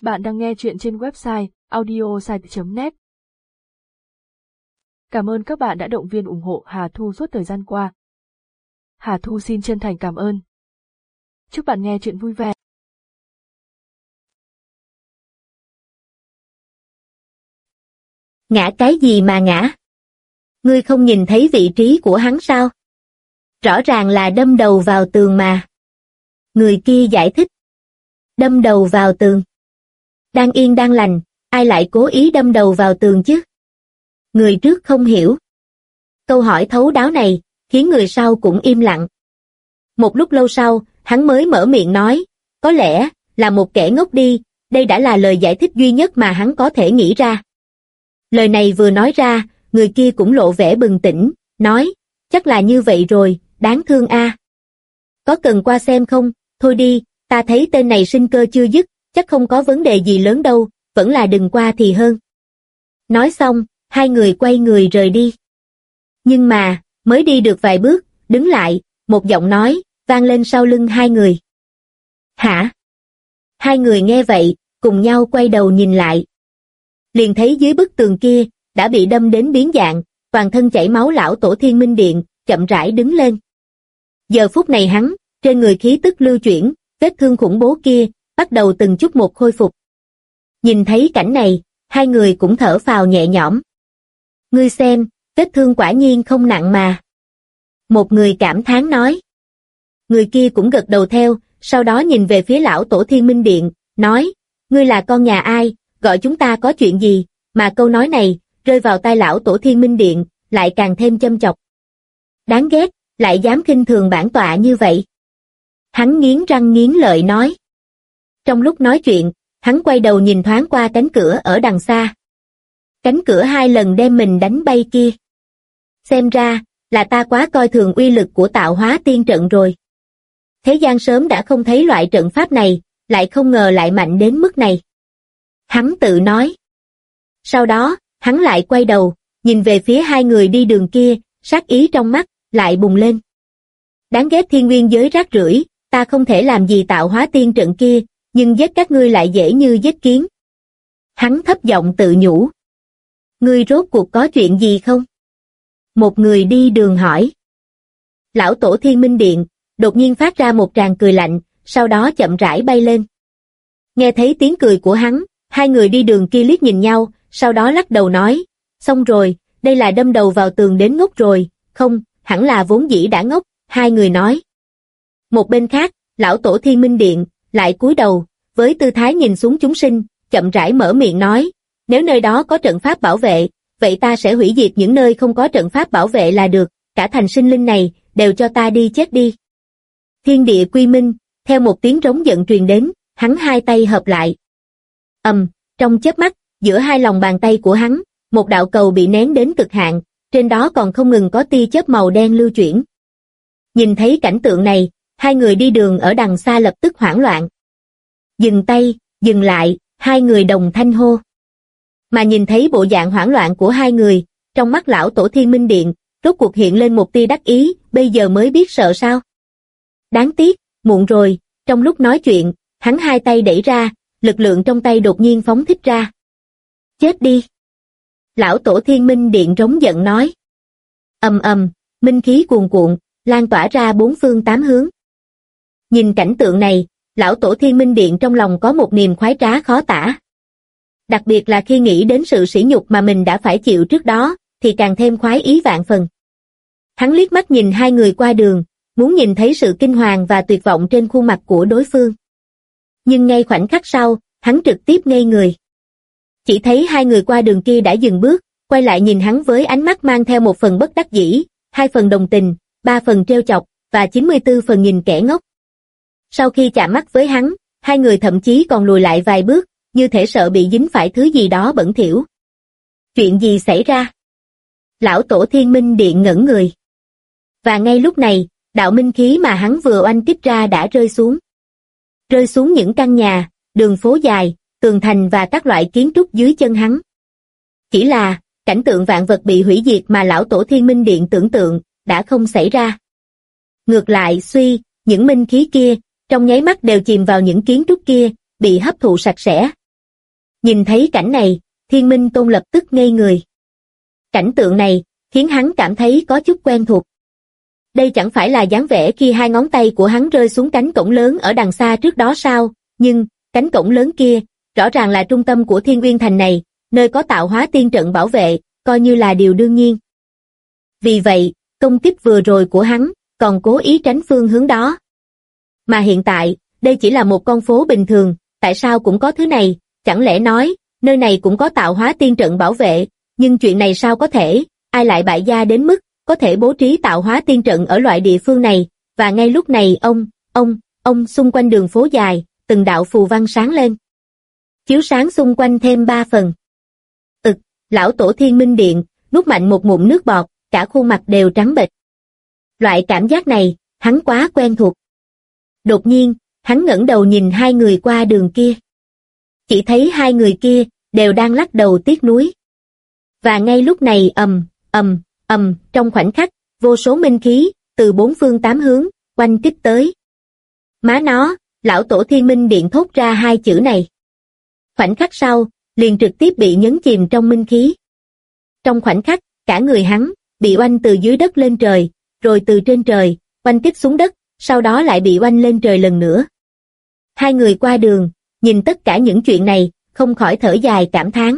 Bạn đang nghe chuyện trên website audiosite.net. Cảm ơn các bạn đã động viên ủng hộ Hà Thu suốt thời gian qua. Hà Thu xin chân thành cảm ơn. Chúc bạn nghe chuyện vui vẻ. Ngã cái gì mà ngã? Ngươi không nhìn thấy vị trí của hắn sao? Rõ ràng là đâm đầu vào tường mà. Người kia giải thích. Đâm đầu vào tường. Đang yên đang lành, ai lại cố ý đâm đầu vào tường chứ? Người trước không hiểu. Câu hỏi thấu đáo này, khiến người sau cũng im lặng. Một lúc lâu sau, hắn mới mở miệng nói, có lẽ, là một kẻ ngốc đi, đây đã là lời giải thích duy nhất mà hắn có thể nghĩ ra. Lời này vừa nói ra, người kia cũng lộ vẻ bừng tỉnh, nói, chắc là như vậy rồi, đáng thương a. Có cần qua xem không? Thôi đi, ta thấy tên này sinh cơ chưa dứt, chắc không có vấn đề gì lớn đâu, vẫn là đừng qua thì hơn. Nói xong, hai người quay người rời đi. Nhưng mà, mới đi được vài bước, đứng lại, một giọng nói, vang lên sau lưng hai người. Hả? Hai người nghe vậy, cùng nhau quay đầu nhìn lại. Liền thấy dưới bức tường kia, đã bị đâm đến biến dạng, toàn thân chảy máu lão tổ Thiên Minh Điện, chậm rãi đứng lên. Giờ phút này hắn, trên người khí tức lưu chuyển, vết thương khủng bố kia, bắt đầu từng chút một khôi phục. Nhìn thấy cảnh này, hai người cũng thở phào nhẹ nhõm. Ngươi xem, vết thương quả nhiên không nặng mà. Một người cảm thán nói. Người kia cũng gật đầu theo, sau đó nhìn về phía lão tổ Thiên Minh Điện, nói, ngươi là con nhà ai, gọi chúng ta có chuyện gì, mà câu nói này, rơi vào tai lão tổ Thiên Minh Điện, lại càng thêm châm chọc. Đáng ghét, lại dám khinh thường bản tọa như vậy. Hắn nghiến răng nghiến lợi nói. Trong lúc nói chuyện, hắn quay đầu nhìn thoáng qua cánh cửa ở đằng xa. Cánh cửa hai lần đem mình đánh bay kia. Xem ra, là ta quá coi thường uy lực của tạo hóa tiên trận rồi. Thế gian sớm đã không thấy loại trận pháp này, lại không ngờ lại mạnh đến mức này. Hắn tự nói. Sau đó, hắn lại quay đầu, nhìn về phía hai người đi đường kia, sát ý trong mắt, lại bùng lên. Đáng ghét thiên nguyên giới rác rưởi, ta không thể làm gì tạo hóa tiên trận kia, nhưng giết các ngươi lại dễ như giết kiến. Hắn thấp giọng tự nhủ. Ngươi rốt cuộc có chuyện gì không? Một người đi đường hỏi. Lão tổ Thiên Minh Điện, đột nhiên phát ra một tràng cười lạnh, sau đó chậm rãi bay lên. Nghe thấy tiếng cười của hắn, hai người đi đường kia liếc nhìn nhau, sau đó lắc đầu nói, xong rồi, đây là đâm đầu vào tường đến ngốc rồi, không, hẳn là vốn dĩ đã ngốc, hai người nói. Một bên khác, lão tổ Thiên Minh Điện, lại cúi đầu, với tư thái nhìn xuống chúng sinh, chậm rãi mở miệng nói, nếu nơi đó có trận pháp bảo vệ, vậy ta sẽ hủy diệt những nơi không có trận pháp bảo vệ là được, cả thành sinh linh này, đều cho ta đi chết đi. Thiên địa quy minh, theo một tiếng rống giận truyền đến, hắn hai tay hợp lại. Trong chớp mắt, giữa hai lòng bàn tay của hắn, một đạo cầu bị nén đến cực hạn, trên đó còn không ngừng có tia chớp màu đen lưu chuyển. Nhìn thấy cảnh tượng này, hai người đi đường ở đằng xa lập tức hoảng loạn. Dừng tay, dừng lại, hai người đồng thanh hô. Mà nhìn thấy bộ dạng hoảng loạn của hai người, trong mắt lão tổ Thiên Minh Điện, rốt cuộc hiện lên một tia đắc ý, bây giờ mới biết sợ sao. Đáng tiếc, muộn rồi, trong lúc nói chuyện, hắn hai tay đẩy ra, lực lượng trong tay đột nhiên phóng thích ra. Chết đi! Lão tổ Thiên Minh Điện rống giận nói. Minh khí cuồn cuộn, lan tỏa ra bốn phương tám hướng. Nhìn cảnh tượng này, lão tổ Thiên Minh Điện trong lòng có một niềm khoái trá khó tả. Đặc biệt là khi nghĩ đến sự sỉ nhục mà mình đã phải chịu trước đó, thì càng thêm khoái ý vạn phần. Hắn liếc mắt nhìn hai người qua đường, muốn nhìn thấy sự kinh hoàng và tuyệt vọng trên khuôn mặt của đối phương. Nhưng ngay khoảnh khắc sau, hắn trực tiếp ngây người. Chỉ thấy hai người qua đường kia đã dừng bước, quay lại nhìn hắn với ánh mắt mang theo một phần bất đắc dĩ, 2 phần đồng tình, 3 phần trêu chọc, và 94 phần nhìn kẻ ngốc. Sau khi chạm mắt với hắn, hai người thậm chí còn lùi lại vài bước, như thể sợ bị dính phải thứ gì đó bẩn thỉu. Chuyện gì xảy ra? Lão tổ Thiên Minh Điện ngẩn người. Và ngay lúc này, đạo minh khí mà hắn vừa oanh kích ra đã rơi xuống. Rơi xuống những căn nhà, đường phố dài, tường thành và các loại kiến trúc dưới chân hắn. Chỉ là, cảnh tượng vạn vật bị hủy diệt mà lão tổ Thiên Minh Điện tưởng tượng, đã không xảy ra. Ngược lại, những minh khí kia, trong nháy mắt đều chìm vào những kiến trúc kia, bị hấp thụ sạch sẽ, Nhìn thấy cảnh này, Thiên Minh Tôn lập tức ngây người. Cảnh tượng này khiến hắn cảm thấy có chút quen thuộc. Đây chẳng phải là dáng vẻ khi hai ngón tay của hắn rơi xuống cánh cổng lớn ở đằng xa trước đó sao? Nhưng cánh cổng lớn kia rõ ràng là trung tâm của Thiên Uyên Thành này, nơi có tạo hóa tiên trận bảo vệ, coi như là điều đương nhiên. Vì vậy, công kích vừa rồi của hắn còn cố ý tránh phương hướng đó. Mà hiện tại, đây chỉ là một con phố bình thường, tại sao cũng có thứ này? Chẳng lẽ nói nơi này cũng có tạo hóa tiên trận bảo vệ? Nhưng chuyện này sao có thể? Ai lại bại gia đến mức có thể bố trí tạo hóa tiên trận ở loại địa phương này? Và ngay lúc này ông xung quanh đường phố dài, từng đạo phù văn sáng lên, chiếu sáng xung quanh thêm 3 phần. Lão tổ Thiên Minh Điện nuốt mạnh một ngụm nước bọt, cả khuôn mặt đều trắng bệch. Loại cảm giác này, hắn quá quen thuộc. Đột nhiên, hắn ngẩng đầu nhìn hai người qua đường kia. Chỉ thấy hai người kia đều đang lắc đầu tiếc nuối. Và ngay lúc này trong khoảnh khắc, vô số minh khí từ 4 phương 8 hướng oanh kích tới. Má nó, lão tổ Thiên Minh Điện thốt ra hai chữ này. Khoảnh khắc sau, liền trực tiếp bị nhấn chìm trong minh khí. Trong khoảnh khắc, cả người hắn bị oanh từ dưới đất lên trời, rồi từ trên trời oanh kích xuống đất, sau đó lại bị oanh lên trời lần nữa. Hai người qua đường nhìn tất cả những chuyện này, không khỏi thở dài cảm thán.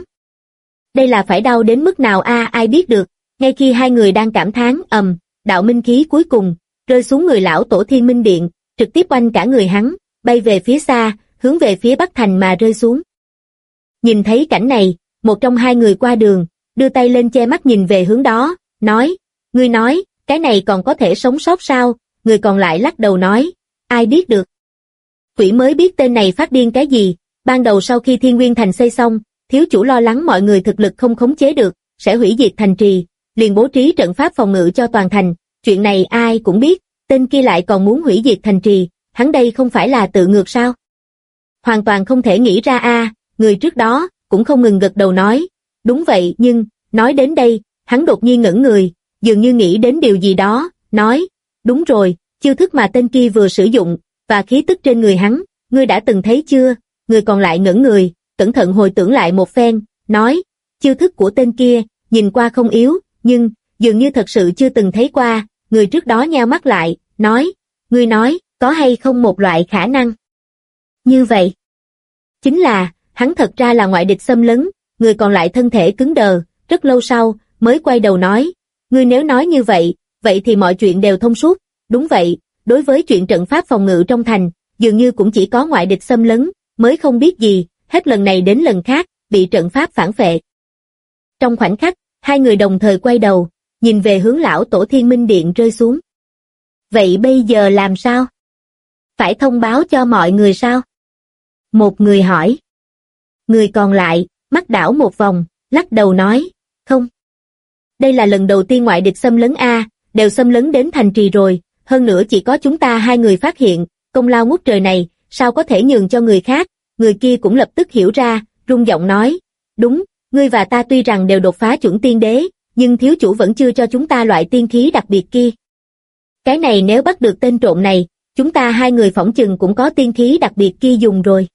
Đây là phải đau đến mức nào ai biết được. Ngay khi hai người đang cảm thán, đạo minh khí cuối cùng rơi xuống người lão tổ Thiên Minh Điện, trực tiếp oanh cả người hắn bay về phía xa, hướng về phía Bắc Thành mà rơi xuống. Nhìn thấy cảnh này, một trong hai người qua đường đưa tay lên che mắt nhìn về hướng đó, nói: "Ngươi nói, cái này còn có thể sống sót sao?" Người còn lại lắc đầu nói: "Ai biết được. Quỷ mới biết tên này phát điên cái gì. Ban đầu sau khi Thiên Nguyên Thành xây xong, thiếu chủ lo lắng mọi người thực lực không khống chế được, sẽ hủy diệt thành trì, liền bố trí trận pháp phòng ngự cho toàn thành. Chuyện này ai cũng biết, tên kia lại còn muốn hủy diệt thành trì, hắn đây không phải là tự ngược sao?" Hoàn toàn không thể nghĩ ra người trước đó cũng không ngừng gật đầu nói: "Đúng vậy." Nhưng nói đến đây, hắn đột nhiên ngẩn người, dường như nghĩ đến điều gì đó, nói: "Đúng rồi, chiêu thức mà tên kia vừa sử dụng, và khí tức trên người hắn, ngươi đã từng thấy chưa?" Người còn lại ngẩn người, cẩn thận hồi tưởng lại một phen, nói: "Chiêu thức của tên kia nhìn qua không yếu, nhưng dường như thật sự chưa từng thấy qua." Người trước đó nheo mắt lại, nói: "Ngươi nói, có hay không một loại khả năng như vậy? Chính là, hắn thật ra là ngoại địch xâm lấn." Người còn lại thân thể cứng đờ, rất lâu sau, mới quay đầu nói: "Ngươi nếu nói như vậy, vậy thì mọi chuyện đều thông suốt." Đúng vậy, đối với chuyện trận pháp phòng ngự trong thành, dường như cũng chỉ có ngoại địch xâm lấn mới không biết gì, hết lần này đến lần khác, bị trận pháp phản phệ. Trong khoảnh khắc, hai người đồng thời quay đầu, nhìn về hướng lão tổ Thiên Minh Điện rơi xuống. Vậy bây giờ làm sao? Phải thông báo cho mọi người sao? Một người hỏi. Người còn lại, mắt đảo một vòng, lắc đầu nói: "Không. Đây là lần đầu tiên ngoại địch xâm lấn đều xâm lấn đến thành trì rồi, hơn nữa chỉ có chúng ta hai người phát hiện, công lao ngút trời này, sao có thể nhường cho người khác?" Người kia cũng lập tức hiểu ra, rung giọng nói: "Đúng, ngươi và ta tuy rằng đều đột phá chuẩn tiên đế, nhưng thiếu chủ vẫn chưa cho chúng ta loại tiên khí đặc biệt kia. Cái này nếu bắt được tên trộm này, chúng ta hai người phỏng chừng cũng có tiên khí đặc biệt kia dùng rồi."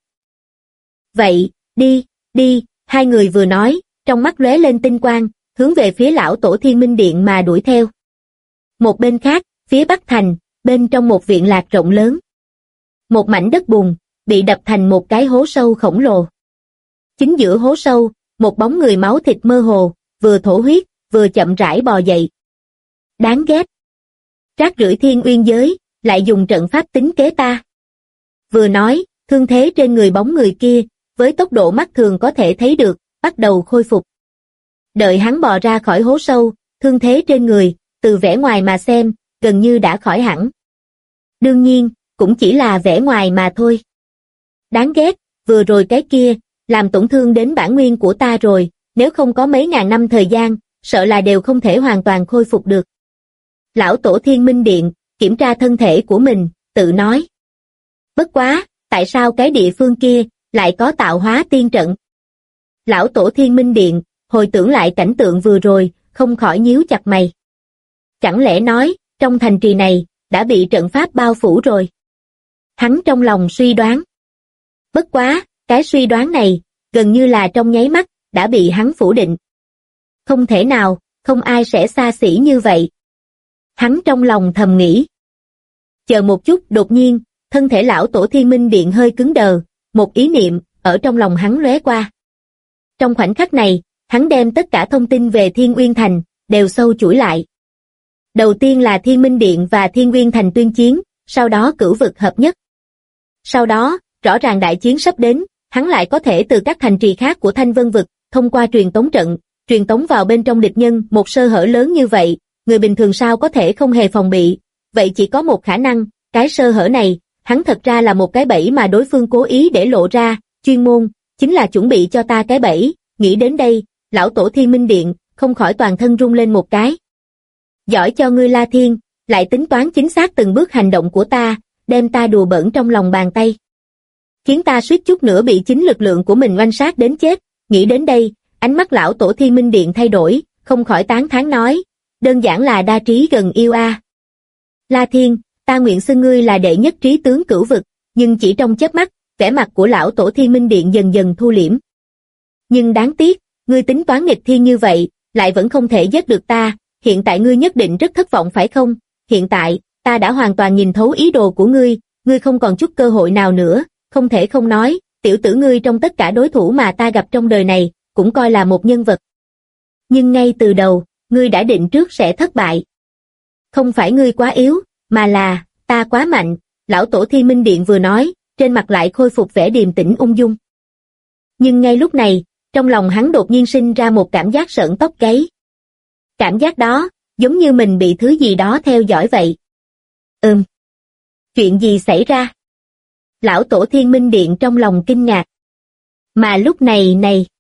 "Vậy, đi." Hai người vừa nói, trong mắt lóe lên tinh quang, hướng về phía lão tổ Thiên Minh Điện mà đuổi theo. Một bên khác, phía Bắc Thành, bên trong một viện lạc rộng lớn. Một mảnh đất bùn, bị đập thành một cái hố sâu khổng lồ. Chính giữa hố sâu, một bóng người máu thịt mơ hồ, vừa thổ huyết, vừa chậm rãi bò dậy. Đáng ghét. Rác rưởi Thiên Uyên giới, lại dùng trận pháp tính kế ta. Vừa nói, thương thế trên người bóng người kia, với tốc độ mắt thường có thể thấy được, bắt đầu khôi phục. Đợi hắn bò ra khỏi hố sâu, thương thế trên người, từ vẻ ngoài mà xem, gần như đã khỏi hẳn. Đương nhiên, cũng chỉ là vẻ ngoài mà thôi. Đáng ghét, vừa rồi cái kia, làm tổn thương đến bản nguyên của ta rồi, nếu không có mấy ngàn năm thời gian, sợ là đều không thể hoàn toàn khôi phục được. Lão tổ Thiên Minh Điện, kiểm tra thân thể của mình, tự nói. Bất quá, tại sao cái địa phương kia, lại có tạo hóa tiên trận? Lão tổ Thiên Minh Điện, hồi tưởng lại cảnh tượng vừa rồi, không khỏi nhíu chặt mày. Chẳng lẽ nói, trong thành trì này, đã bị trận pháp bao phủ rồi? Hắn trong lòng suy đoán. Bất quá, cái suy đoán này, gần như là trong nháy mắt, đã bị hắn phủ định. Không thể nào, không ai sẽ xa xỉ như vậy. Hắn trong lòng thầm nghĩ. Chờ một chút, đột nhiên, thân thể lão tổ Thiên Minh Điện hơi cứng đờ, một ý niệm, ở trong lòng hắn lóe qua. Trong khoảnh khắc này, hắn đem tất cả thông tin về Thiên Uyên Thành, đều sâu chuỗi lại. Đầu tiên là Thiên Minh Điện và Thiên Uyên Thành tuyên chiến, sau đó cửu vực hợp nhất. Sau đó, rõ ràng đại chiến sắp đến, hắn lại có thể từ các thành trì khác của Thanh Vân Vực, thông qua truyền tống trận, truyền tống vào bên trong địch nhân. Một sơ hở lớn như vậy, người bình thường sao có thể không hề phòng bị. Vậy chỉ có một khả năng, cái sơ hở này, hắn thật ra là một cái bẫy mà đối phương cố ý để lộ ra, chuyên môn, chính là chuẩn bị cho ta cái bẫy. Nghĩ đến đây, lão tổ Thiên Minh Điện, không khỏi toàn thân rung lên một cái. Giỏi cho ngươi La Thiên, lại tính toán chính xác từng bước hành động của ta, đem ta đùa bỡn trong lòng bàn tay. Khiến ta suýt chút nữa bị chính lực lượng của mình oanh sát đến chết. Nghĩ đến đây, ánh mắt lão tổ Thiên Minh Điện thay đổi, không khỏi tán thán nói, đơn giản là đa trí gần yêu a. La Thiên, ta nguyện xưng ngươi là đệ nhất trí tướng cửu vực, nhưng chỉ trong chớp mắt, vẻ mặt của lão tổ Thiên Minh Điện dần dần thu liễm. Nhưng đáng tiếc, ngươi tính toán nghịch thiên như vậy, lại vẫn không thể giết được ta, hiện tại ngươi nhất định rất thất vọng phải không? Hiện tại, ta đã hoàn toàn nhìn thấu ý đồ của ngươi không còn chút cơ hội nào nữa, không thể không nói, tiểu tử ngươi trong tất cả đối thủ mà ta gặp trong đời này, cũng coi là một nhân vật. Nhưng ngay từ đầu, ngươi đã định trước sẽ thất bại. Không phải ngươi quá yếu, mà là, ta quá mạnh, lão tổ Thiên Minh Điện vừa nói, trên mặt lại khôi phục vẻ điềm tĩnh ung dung. Nhưng ngay lúc này, trong lòng hắn đột nhiên sinh ra một cảm giác sởn tóc gáy. Cảm giác đó, giống như mình bị thứ gì đó theo dõi vậy. Chuyện gì xảy ra? Lão tổ Thiên Minh Điện trong lòng kinh ngạc. Mà lúc này,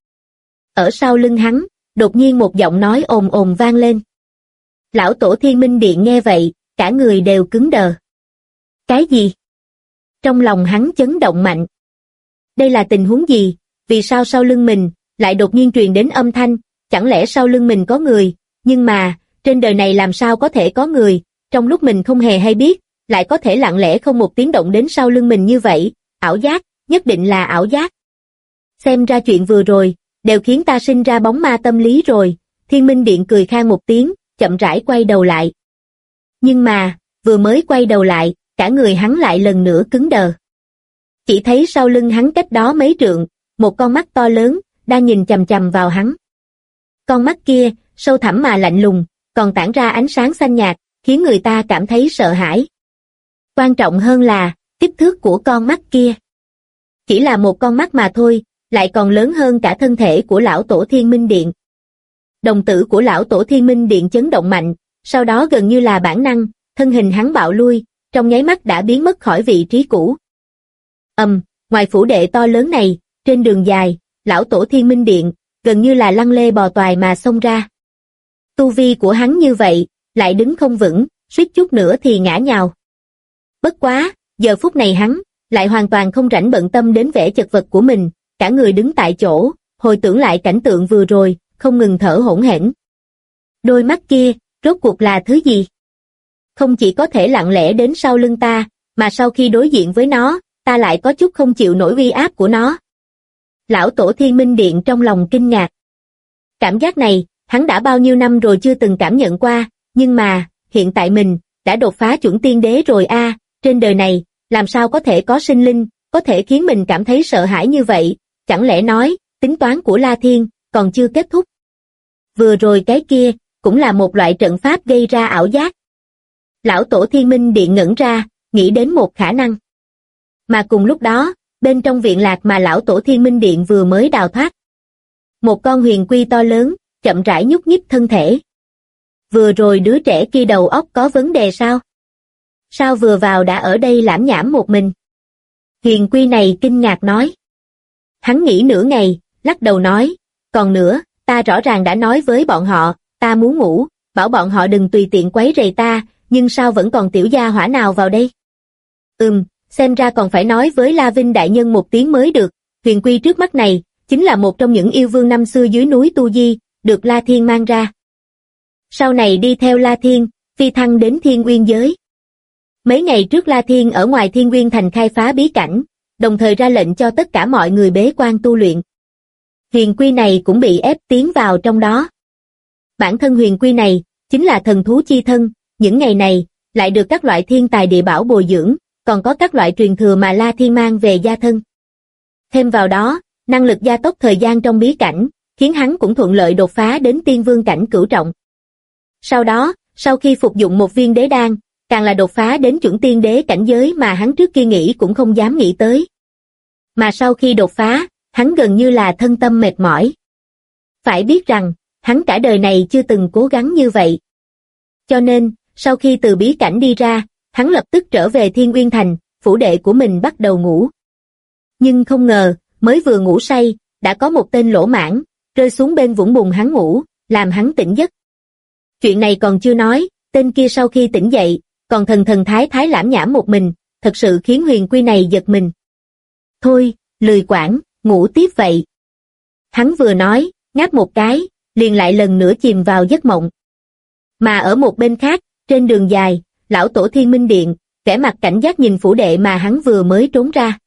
ở sau lưng hắn, đột nhiên một giọng nói ồn ồn vang lên. Lão tổ Thiên Minh Điện nghe vậy, cả người đều cứng đờ. Cái gì? Trong lòng hắn chấn động mạnh. Đây là tình huống gì? Vì sao sau lưng mình lại đột nhiên truyền đến âm thanh? Chẳng lẽ sau lưng mình có người? Nhưng mà, trên đời này làm sao có thể có người, trong lúc mình không hề hay biết, lại có thể lặng lẽ không một tiếng động đến sau lưng mình như vậy? Ảo giác, nhất định là ảo giác. Xem ra chuyện vừa rồi, đều khiến ta sinh ra bóng ma tâm lý rồi. Thiên Minh Điện cười khan một tiếng, chậm rãi quay đầu lại. Nhưng mà, vừa mới quay đầu lại, cả người hắn lại lần nữa cứng đờ. Chỉ thấy sau lưng hắn cách đó mấy trượng, một con mắt to lớn, đang nhìn chằm chằm vào hắn. Con mắt kia, sâu thẳm mà lạnh lùng, còn tản ra ánh sáng xanh nhạt, khiến người ta cảm thấy sợ hãi. Quan trọng hơn là, kích thước của con mắt kia. Chỉ là một con mắt mà thôi, lại còn lớn hơn cả thân thể của lão tổ Thiên Minh Điện. Đồng tử của lão tổ Thiên Minh Điện chấn động mạnh, sau đó gần như là bản năng, thân hình hắn bạo lui, trong nháy mắt đã biến mất khỏi vị trí cũ. Ngoài phủ đệ to lớn này, trên đường dài, lão tổ Thiên Minh Điện, gần như là lăn lê bò toài mà xông ra. Tu vi của hắn như vậy, lại đứng không vững, suýt chút nữa thì ngã nhào. Bất quá, giờ phút này hắn, lại hoàn toàn không rảnh bận tâm đến vẻ chật vật của mình, cả người đứng tại chỗ, hồi tưởng lại cảnh tượng vừa rồi, không ngừng thở hổn hển. Đôi mắt kia, rốt cuộc là thứ gì? Không chỉ có thể lặng lẽ đến sau lưng ta, mà sau khi đối diện với nó, ta lại có chút không chịu nổi uy áp của nó. Lão tổ Thiên Minh Điện trong lòng kinh ngạc. Cảm giác này, hắn đã bao nhiêu năm rồi chưa từng cảm nhận qua, nhưng mà, hiện tại mình, đã đột phá chuẩn tiên đế rồi a. Trên đời này, làm sao có thể có sinh linh, có thể khiến mình cảm thấy sợ hãi như vậy, chẳng lẽ nói, tính toán của La Thiên, còn chưa kết thúc. Vừa rồi cái kia, cũng là một loại trận pháp gây ra ảo giác. Lão tổ Thiên Minh Điện ngẩn ra, nghĩ đến một khả năng. Mà cùng lúc đó, bên trong viện lạc mà lão tổ Thiên Minh Điện vừa mới đào thoát. Một con huyền quy to lớn, chậm rãi nhúc nhích thân thể. Vừa rồi đứa trẻ kia đầu óc có vấn đề sao? Sao vừa vào đã ở đây lảm nhảm một mình? Huyền quy này kinh ngạc nói. Hắn nghĩ nửa ngày, lắc đầu nói, còn nữa, ta rõ ràng đã nói với bọn họ, ta muốn ngủ, bảo bọn họ đừng tùy tiện quấy rầy ta, nhưng sao vẫn còn tiểu gia hỏa nào vào đây? Xem ra còn phải nói với La Vinh đại nhân một tiếng mới được. Huyền quy trước mắt này, chính là một trong những yêu vương năm xưa dưới núi Tu Di, được La Thiên mang ra. Sau này đi theo La Thiên, phi thăng đến Thiên Uyên giới. Mấy ngày trước La Thiên ở ngoài Thiên Uyên thành khai phá bí cảnh, đồng thời ra lệnh cho tất cả mọi người bế quan tu luyện. Huyền quy này cũng bị ép tiến vào trong đó. Bản thân huyền quy này chính là thần thú chi thân, những ngày này lại được các loại thiên tài địa bảo bồi dưỡng, còn có các loại truyền thừa mà La Thiên mang về gia thân. Thêm vào đó, năng lực gia tốc thời gian trong bí cảnh, khiến hắn cũng thuận lợi đột phá đến tiên vương cảnh cửu trọng. Sau đó, sau khi phục dụng một viên đế đan, càng là đột phá đến chuẩn tiên đế cảnh giới mà hắn trước kia nghĩ cũng không dám nghĩ tới. Mà sau khi đột phá, hắn gần như là thân tâm mệt mỏi. Phải biết rằng, hắn cả đời này chưa từng cố gắng như vậy. Cho nên, sau khi từ bí cảnh đi ra, hắn lập tức trở về Thiên Uyên Thành, phủ đệ của mình bắt đầu ngủ. Nhưng không ngờ, mới vừa ngủ say, đã có một tên lỗ mãng rơi xuống bên vũng bùn hắn ngủ, làm hắn tỉnh giấc. Chuyện này còn chưa nói, tên kia sau khi tỉnh dậy, còn thần thần thái lãm nhảm một mình, thật sự khiến huyền quy này giật mình. Thôi, lười quản, ngủ tiếp vậy. Hắn vừa nói, ngáp một cái, liền lại lần nữa chìm vào giấc mộng. Mà ở một bên khác, trên đường dài, lão tổ Thiên Minh Điện, vẻ mặt cảnh giác nhìn phủ đệ mà hắn vừa mới trốn ra.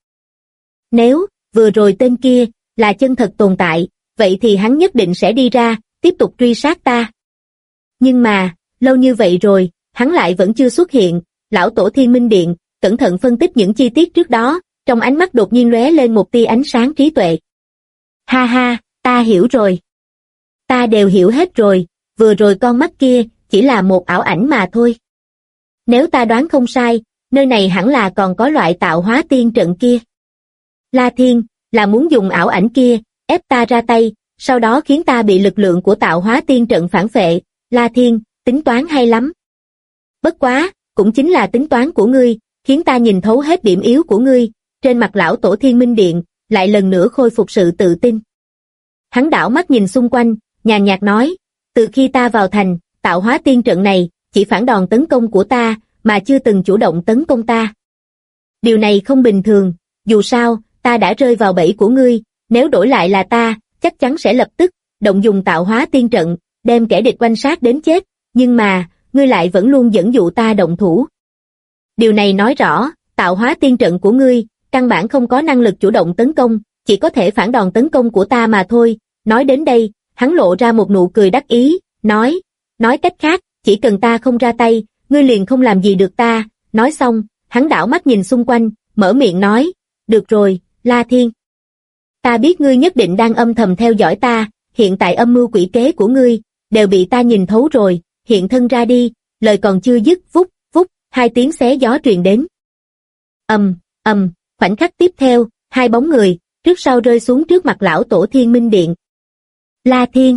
Nếu, vừa rồi tên kia, là chân thật tồn tại, vậy thì hắn nhất định sẽ đi ra, tiếp tục truy sát ta. Nhưng mà, lâu như vậy rồi, hắn lại vẫn chưa xuất hiện, lão tổ Thiên Minh Điện, cẩn thận phân tích những chi tiết trước đó, trong ánh mắt đột nhiên lóe lên một tia ánh sáng trí tuệ. Ha ha, ta hiểu rồi. Ta đều hiểu hết rồi, vừa rồi con mắt kia, chỉ là một ảo ảnh mà thôi. Nếu ta đoán không sai, nơi này hẳn là còn có loại tạo hóa tiên trận kia. La Thiên, là muốn dùng ảo ảnh kia, ép ta ra tay, sau đó khiến ta bị lực lượng của tạo hóa tiên trận phản phệ. La Thiên, tính toán hay lắm. Bất quá, cũng chính là tính toán của ngươi, khiến ta nhìn thấu hết điểm yếu của ngươi. Trên mặt lão tổ Thiên Minh Điện, lại lần nữa khôi phục sự tự tin. Hắn đảo mắt nhìn xung quanh, nhàn nhạt nói, từ khi ta vào thành, tạo hóa tiên trận này, chỉ phản đòn tấn công của ta, mà chưa từng chủ động tấn công ta. Điều này không bình thường, dù sao, ta đã rơi vào bẫy của ngươi, nếu đổi lại là ta, chắc chắn sẽ lập tức, động dùng tạo hóa tiên trận, đem kẻ địch quanh sát đến chết, nhưng mà, ngươi lại vẫn luôn dẫn dụ ta động thủ. Điều này nói rõ, tạo hóa tiên trận của ngươi, căn bản không có năng lực chủ động tấn công, chỉ có thể phản đòn tấn công của ta mà thôi. Nói đến đây, hắn lộ ra một nụ cười đắc ý, nói cách khác, chỉ cần ta không ra tay, ngươi liền không làm gì được ta. Nói xong, hắn đảo mắt nhìn xung quanh, mở miệng nói, được rồi, La Thiên. Ta biết ngươi nhất định đang âm thầm theo dõi ta, hiện tại âm mưu quỷ kế của ngươi, đều bị ta nhìn thấu rồi, hiện thân ra đi. Lời còn chưa dứt, vút, hai tiếng xé gió truyền đến. Khoảnh khắc tiếp theo, hai bóng người, trước sau rơi xuống trước mặt lão tổ Thiên Minh Điện. La Thiên,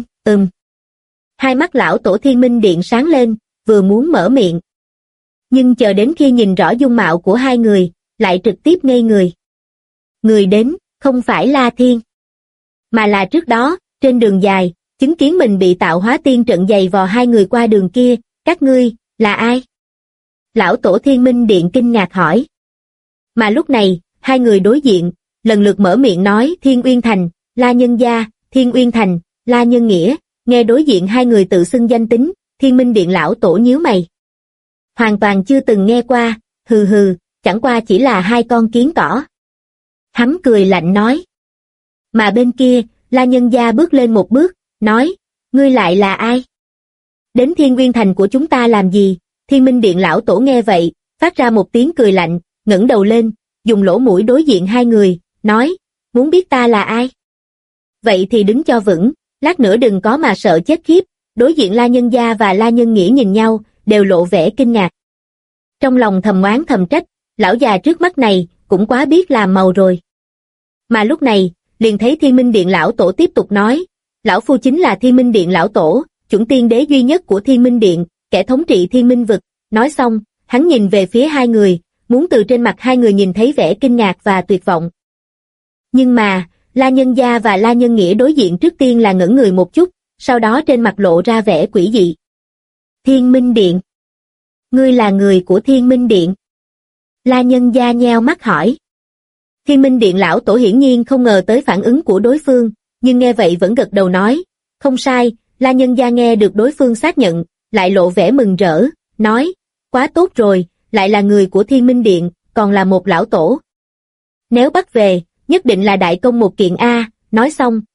Hai mắt lão tổ Thiên Minh Điện sáng lên, vừa muốn mở miệng. Nhưng chờ đến khi nhìn rõ dung mạo của hai người, lại trực tiếp ngây người. Người đến, không phải La Thiên, mà là trước đó, trên đường dài, chứng kiến mình bị tạo hóa tiên trận giày vò hai người qua đường kia, các ngươi, là ai? Lão tổ Thiên Minh Điện kinh ngạc hỏi. Mà lúc này, hai người đối diện, lần lượt mở miệng nói Thiên Uyên Thành, La Nhân Gia, Thiên Uyên Thành, La Nhân Nghĩa. Nghe đối diện hai người tự xưng danh tính, Thiên Minh Điện lão tổ nhíu mày. Hoàn toàn chưa từng nghe qua, hừ, chẳng qua chỉ là hai con kiến cỏ. Hắn cười lạnh nói. Mà bên kia, La Nhân Gia bước lên một bước, nói, ngươi lại là ai? Đến Thiên Uyên Thành của chúng ta làm gì? Thiên Minh Điện lão tổ nghe vậy, phát ra một tiếng cười lạnh, ngẩng đầu lên, dùng lỗ mũi đối diện hai người, nói, muốn biết ta là ai? Vậy thì đứng cho vững, lát nữa đừng có mà sợ chết khiếp. Đối diện La Nhân Gia và La Nhân Nghĩa nhìn nhau, đều lộ vẻ kinh ngạc. Trong lòng thầm oán thầm trách, lão già trước mắt này, cũng quá biết làm màu rồi. Mà lúc này, liền thấy Thiên Minh Điện lão tổ tiếp tục nói, lão phu chính là Thiên Minh Điện lão tổ, chuẩn tiên đế duy nhất của Thiên Minh Điện, kẻ thống trị Thiên Minh vực. Nói xong, hắn nhìn về phía hai người, muốn từ trên mặt hai người nhìn thấy vẻ kinh ngạc và tuyệt vọng. Nhưng mà, La Nhân Gia và La Nhân Nghĩa đối diện trước tiên là ngẩn người một chút, sau đó trên mặt lộ ra vẻ quỷ dị. Thiên Minh Điện. Ngươi là người của Thiên Minh Điện? La Nhân Gia nheo mắt hỏi. Thiên Minh Điện lão tổ hiển nhiên không ngờ tới phản ứng của đối phương, nhưng nghe vậy vẫn gật đầu nói, không sai. La Nhân Gia nghe được đối phương xác nhận, lại lộ vẻ mừng rỡ, nói, quá tốt rồi, lại là người của Thiên Minh Điện, còn là một lão tổ. Nếu bắt về, nhất định là đại công một kiện a. Nói xong,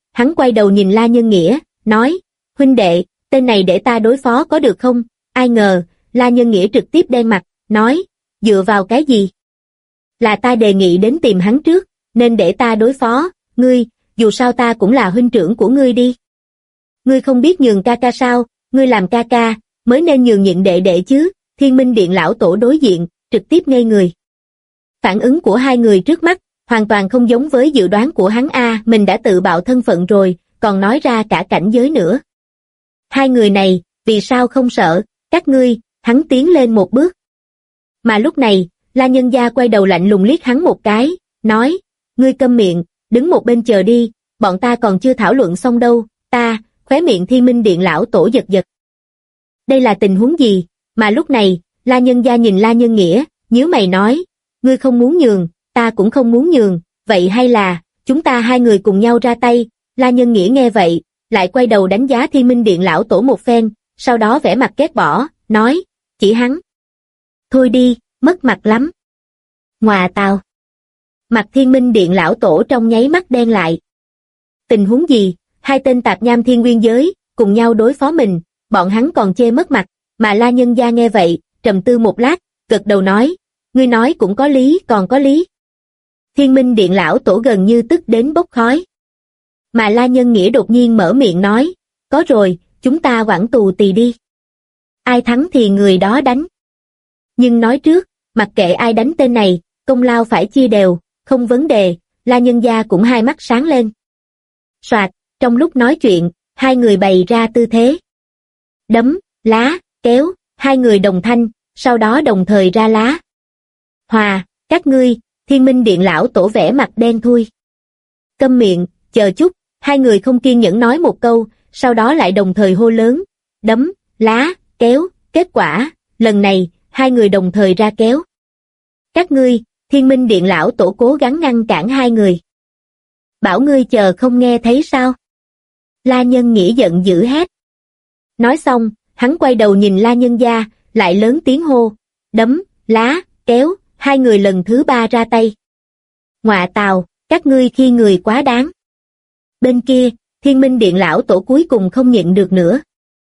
hắn quay đầu nhìn La Nhân Nghĩa, nói, huynh đệ, tên này để ta đối phó có được không? Ai ngờ, La Nhân Nghĩa trực tiếp đen mặt, nói, dựa vào cái gì? Là ta đề nghị đến tìm hắn trước, nên để ta đối phó, ngươi, dù sao ta cũng là huynh trưởng của ngươi đi. Ngươi không biết nhường ca ca sao, ngươi làm ca ca, mới nên nhường nhịn đệ đệ chứ. Thiên Minh Điện lão tổ đối diện, trực tiếp ngây người. Phản ứng của hai người trước mắt, hoàn toàn không giống với dự đoán của hắn mình đã tự bạo thân phận rồi, còn nói ra cả cảnh giới nữa. Hai người này, vì sao không sợ, các ngươi, hắn tiến lên một bước. Mà lúc này, La Nhân Gia quay đầu lạnh lùng liếc hắn một cái, nói, ngươi câm miệng, đứng một bên chờ đi, bọn ta còn chưa thảo luận xong đâu, khóe miệng Thiên Minh Điện lão tổ giật giật. Đây là tình huống gì, mà lúc này, La Nhân Gia nhìn La Nhân Nghĩa, nhíu mày nói, ngươi không muốn nhường, ta cũng không muốn nhường, vậy hay là, chúng ta hai người cùng nhau ra tay. La Nhân Nghĩa nghe vậy, lại quay đầu đánh giá Thiên Minh Điện lão tổ một phen, sau đó vẻ mặt ghét bỏ, nói, chỉ hắn. Thôi đi, mất mặt lắm. Ngoà tào. Mặt Thiên Minh Điện lão tổ trong nháy mắt đen lại. Tình huống gì, hai tên tạp nham thiên nguyên giới, cùng nhau đối phó mình, bọn hắn còn chê mất mặt, mà La Nhân Gia nghe vậy, trầm tư một lát, gật đầu nói, ngươi nói cũng có lý, còn có lý. Thiên Minh Điện lão tổ gần như tức đến bốc khói. Mà La Nhân Nghĩa đột nhiên mở miệng nói, có rồi, chúng ta quản tù tì đi. Ai thắng thì người đó đánh. Nhưng nói trước, mặc kệ ai đánh tên này, công lao phải chia đều, không vấn đề. La Nhân Gia cũng hai mắt sáng lên. Soạt, trong lúc nói chuyện, hai người bày ra tư thế. Đấm, lá, kéo, hai người đồng thanh, sau đó đồng thời ra lá. Hòa, các ngươi, Thiên Minh Điện lão tổ vẻ mặt đen thui. Câm miệng, chờ chút, hai người không kiên nhẫn nói một câu, sau đó lại đồng thời hô lớn. Đấm, lá, kéo, kết quả, lần này, hai người đồng thời ra kéo. Các ngươi, Thiên Minh Điện lão tổ cố gắng ngăn cản hai người. Bảo ngươi chờ không nghe thấy sao? La Nhân Nghĩa giận dữ hét. Nói xong, hắn quay đầu nhìn La Nhân Gia, lại lớn tiếng hô. Đấm, lá, kéo, hai người lần thứ ba ra tay. Ngoạ tào, các ngươi khi người quá đáng. Bên kia, Thiên Minh Điện lão tổ cuối cùng không nhịn được nữa.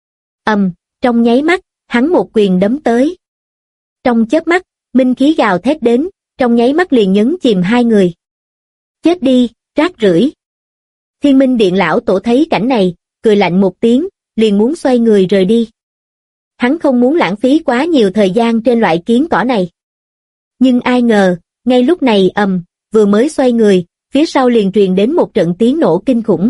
Trong nháy mắt, hắn một quyền đấm tới. Trong chớp mắt, minh khí gào thét đến, trong nháy mắt liền nhấn chìm hai người. Chết đi, rác rưởi. Thiên Minh Điện lão tổ thấy cảnh này, cười lạnh một tiếng, liền muốn xoay người rời đi. Hắn không muốn lãng phí quá nhiều thời gian trên loại kiến cỏ này. Nhưng ai ngờ, ngay lúc này vừa mới xoay người, phía sau liền truyền đến một trận tiếng nổ kinh khủng.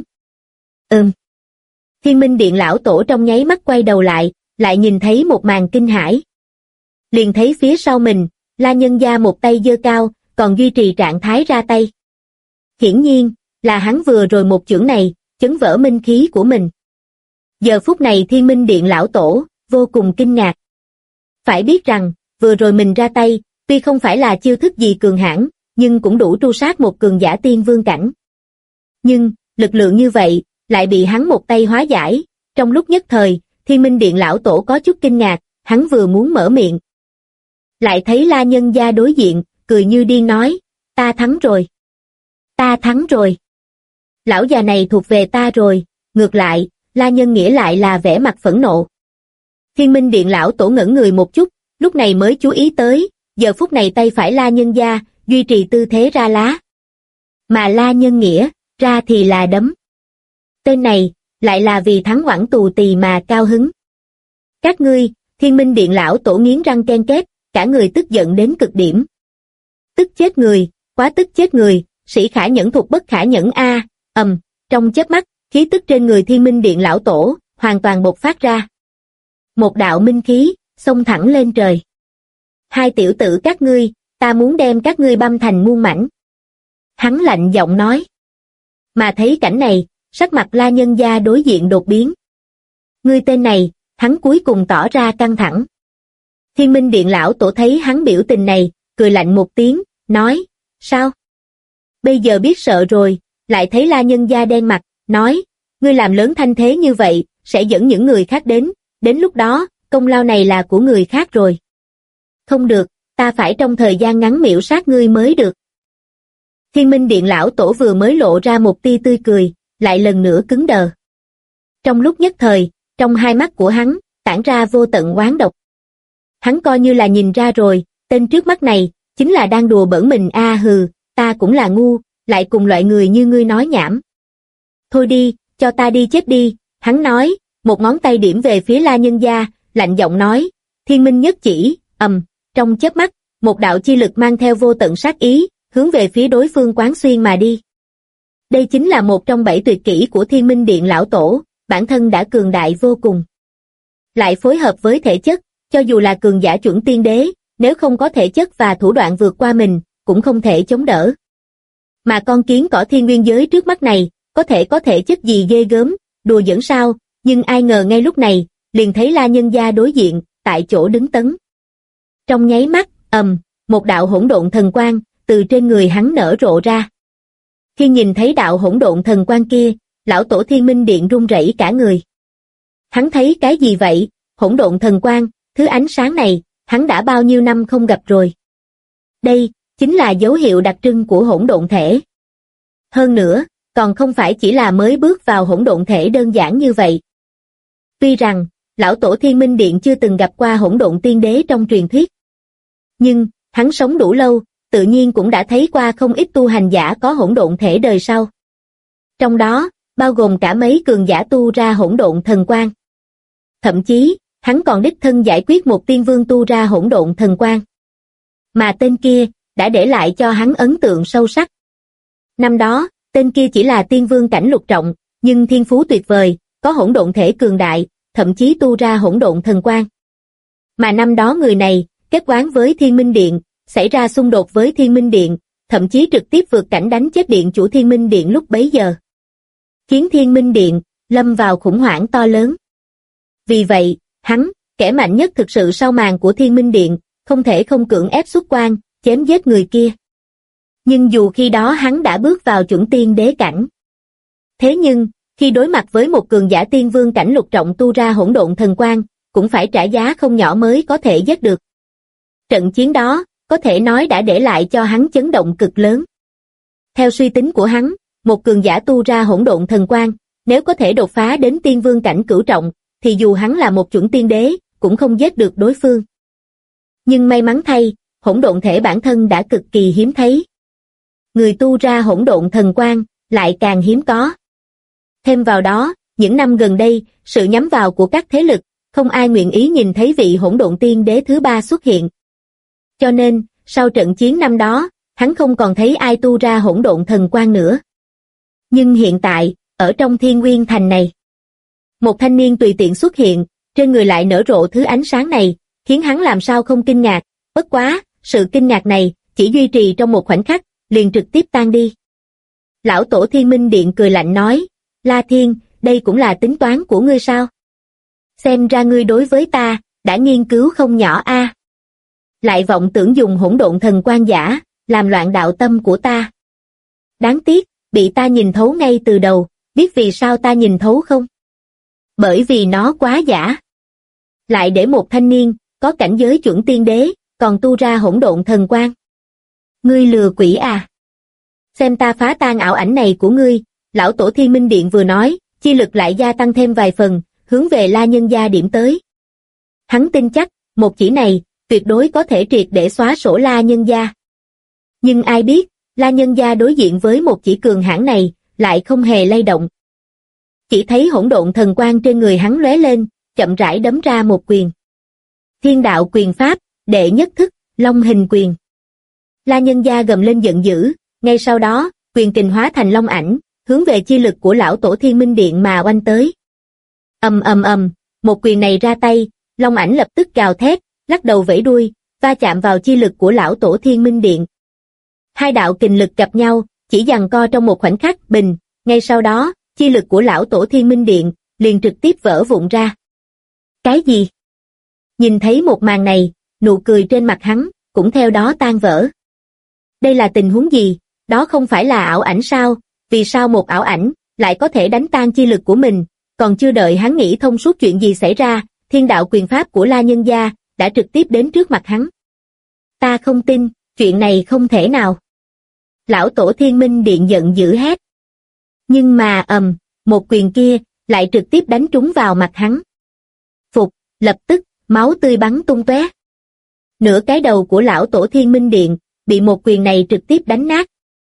Thiên Minh Điện lão tổ trong nháy mắt quay đầu lại nhìn thấy một màn kinh hãi. Liền thấy phía sau mình, La Nhân Gia một tay giơ cao, còn duy trì trạng thái ra tay. Hiển nhiên, là hắn vừa rồi một chưởng này, chấn vỡ minh khí của mình. Giờ phút này Thiên Minh Điện lão tổ, vô cùng kinh ngạc. Phải biết rằng, vừa rồi mình ra tay, tuy không phải là chiêu thức gì cường hãn, nhưng cũng đủ tru sát một cường giả tiên vương cảnh. Nhưng, lực lượng như vậy, lại bị hắn một tay hóa giải. Trong lúc nhất thời, Thiên Minh Điện lão tổ có chút kinh ngạc, hắn vừa muốn mở miệng. Lại thấy La Nhân Gia đối diện, cười như điên nói, ta thắng rồi. Ta thắng rồi. Lão già này thuộc về ta rồi. Ngược lại, La Nhân Nghĩa lại là vẻ mặt phẫn nộ. Thiên Minh Điện lão tổ ngẩn người một chút, lúc này mới chú ý tới, giờ phút này tay phải La Nhân Gia, duy trì tư thế ra lá. Mà La Nhân Nghĩa, ra thì là đấm. Tên này, lại là vì thắng oẳn tù tì mà cao hứng. Các ngươi, Thiên Minh Điện lão tổ nghiến răng ken két, cả người tức giận đến cực điểm. Tức chết người, quá tức chết người, sĩ khả nhẫn thuộc bất khả nhẫn trong chớp mắt, khí tức trên người Thiên Minh Điện lão tổ, hoàn toàn bộc phát ra. Một đạo minh khí, xông thẳng lên trời. Hai tiểu tử các ngươi, ta muốn đem các ngươi băm thành muôn mảnh. Hắn lạnh giọng nói. Mà thấy cảnh này, sắc mặt La Nhân Gia đối diện đột biến. Ngươi tên này, hắn cuối cùng tỏ ra căng thẳng. Thiên Minh Điện lão tổ thấy hắn biểu tình này, cười lạnh một tiếng, nói, sao? Bây giờ biết sợ rồi, lại thấy La Nhân Gia đen mặt, nói, ngươi làm lớn thanh thế như vậy, sẽ dẫn những người khác đến lúc đó, công lao này là của người khác rồi. Không được, ta phải trong thời gian ngắn miểu sát ngươi mới được. Thiên Minh Điện lão tổ vừa mới lộ ra một tia tươi cười, lại lần nữa cứng đờ. Trong lúc nhất thời, trong hai mắt của hắn, tản ra vô tận oán độc. Hắn coi như là nhìn ra rồi, tên trước mắt này, chính là đang đùa bỡn mình hừ, ta cũng là ngu, lại cùng loại người như ngươi nói nhảm. Thôi đi, cho ta đi chết đi, hắn nói, một ngón tay điểm về phía La Nhân Gia, lạnh giọng nói, thiên minh nhất chỉ, trong chớp mắt, một đạo chi lực mang theo vô tận sát ý, hướng về phía đối phương quán xuyên mà đi. Đây chính là một trong 7 tuyệt kỹ của Thiên Minh Điện lão tổ, bản thân đã cường đại vô cùng. Lại phối hợp với thể chất, cho dù là cường giả chuẩn tiên đế, nếu không có thể chất và thủ đoạn vượt qua mình, cũng không thể chống đỡ. Mà con kiến cỏ thiên nguyên giới trước mắt này, có thể chất gì ghê gớm, đùa giỡn sao, nhưng ai ngờ ngay lúc này, liền thấy La Nhân Gia đối diện, tại chỗ đứng tấn. Trong nháy mắt, một đạo hỗn độn thần quang, từ trên người hắn nở rộ ra. Khi nhìn thấy đạo hỗn độn thần quang kia, lão tổ Thiên Minh Điện run rẩy cả người. Hắn thấy cái gì vậy? Hỗn độn thần quang, thứ ánh sáng này, hắn đã bao nhiêu năm không gặp rồi. Đây, chính là dấu hiệu đặc trưng của hỗn độn thể. Hơn nữa, còn không phải chỉ là mới bước vào hỗn độn thể đơn giản như vậy. Tuy rằng, lão tổ Thiên Minh Điện chưa từng gặp qua hỗn độn tiên đế trong truyền thuyết. Nhưng, hắn sống đủ lâu, tự nhiên cũng đã thấy qua không ít tu hành giả có hỗn độn thể đời sau. Trong đó, bao gồm cả mấy cường giả tu ra hỗn độn thần quang. Thậm chí, hắn còn đích thân giải quyết một tiên vương tu ra hỗn độn thần quang. Mà tên kia, đã để lại cho hắn ấn tượng sâu sắc. Năm đó, tên kia chỉ là tiên vương cảnh lục trọng, nhưng thiên phú tuyệt vời, có hỗn độn thể cường đại, thậm chí tu ra hỗn độn thần quang. Mà năm đó người này, kết oán với Thiên Minh Điện, xảy ra xung đột với Thiên Minh Điện, thậm chí trực tiếp vượt cảnh đánh chết điện chủ Thiên Minh Điện lúc bấy giờ. Khiến Thiên Minh Điện, lâm vào khủng hoảng to lớn. Vì vậy, hắn, kẻ mạnh nhất thực sự sau màn của Thiên Minh Điện, không thể không cưỡng ép xuất quan, chém giết người kia. Nhưng dù khi đó hắn đã bước vào chuẩn tiên đế cảnh. Thế nhưng, khi đối mặt với một cường giả tiên vương cảnh lục trọng tu ra hỗn độn thần quang, cũng phải trả giá không nhỏ mới có thể giết được. Trận chiến đó, có thể nói đã để lại cho hắn chấn động cực lớn. Theo suy tính của hắn, một cường giả tu ra hỗn độn thần quang, nếu có thể đột phá đến tiên vương cảnh cửu trọng, thì dù hắn là một chuẩn tiên đế, cũng không giết được đối phương. Nhưng may mắn thay, hỗn độn thể bản thân đã cực kỳ hiếm thấy. Người tu ra hỗn độn thần quang, lại càng hiếm có. Thêm vào đó, những năm gần đây, sự nhắm vào của các thế lực, không ai nguyện ý nhìn thấy vị hỗn độn tiên đế thứ ba xuất hiện. Cho nên, sau trận chiến năm đó, hắn không còn thấy ai tu ra hỗn độn thần quang nữa. Nhưng hiện tại, ở trong Thiên Nguyên Thành này, một thanh niên tùy tiện xuất hiện, trên người lại nở rộ thứ ánh sáng này, khiến hắn làm sao không kinh ngạc, bất quá, sự kinh ngạc này, chỉ duy trì trong một khoảnh khắc, liền trực tiếp tan đi. Lão tổ Thiên Minh Điện cười lạnh nói, La Thiên, đây cũng là tính toán của ngươi sao? Xem ra ngươi đối với ta, đã nghiên cứu không nhỏ a. Lại vọng tưởng dùng hỗn độn thần quang giả, làm loạn đạo tâm của ta. Đáng tiếc, bị ta nhìn thấu ngay từ đầu, biết vì sao ta nhìn thấu không? Bởi vì nó quá giả. Lại để một thanh niên, có cảnh giới chuẩn tiên đế, còn tu ra hỗn độn thần quang. Ngươi lừa quỷ à? Xem ta phá tan ảo ảnh này của ngươi, lão tổ Thiên Minh Điện vừa nói, chi lực lại gia tăng thêm vài phần, hướng về La Nhân Gia điểm tới. Hắn tin chắc, một chỉ này, tuyệt đối có thể triệt để xóa sổ La Nhân Gia. Nhưng ai biết, La Nhân Gia đối diện với một chỉ cường hãn này, lại không hề lay động. Chỉ thấy hỗn độn thần quang trên người hắn lóe lên, chậm rãi đấm ra một quyền. Thiên đạo quyền pháp, đệ nhất thức, Long hình quyền. La Nhân Gia gầm lên giận dữ, ngay sau đó, quyền kình hóa thành long ảnh, hướng về chi lực của lão tổ Thiên Minh Điện mà oanh tới. Một quyền này ra tay, long ảnh lập tức gào thét, lắc đầu vẫy đuôi, va chạm vào chi lực của lão tổ Thiên Minh Điện. Hai đạo kình lực gặp nhau, chỉ giằng co trong một khoảnh khắc, bình, ngay sau đó, chi lực của lão tổ Thiên Minh Điện liền trực tiếp vỡ vụn ra. Cái gì? Nhìn thấy một màn này, nụ cười trên mặt hắn cũng theo đó tan vỡ. Đây là tình huống gì? Đó không phải là ảo ảnh sao? Vì sao một ảo ảnh lại có thể đánh tan chi lực của mình? Còn chưa đợi hắn nghĩ thông suốt chuyện gì xảy ra, thiên đạo quyền pháp của La Nhân Gia đã trực tiếp đến trước mặt hắn. Ta không tin, chuyện này không thể nào. Lão tổ Thiên Minh Điện giận dữ hét. Nhưng mà một quyền kia lại trực tiếp đánh trúng vào mặt hắn. Phục, lập tức, máu tươi bắn tung tóe. Nửa cái đầu của lão tổ Thiên Minh Điện bị một quyền này trực tiếp đánh nát.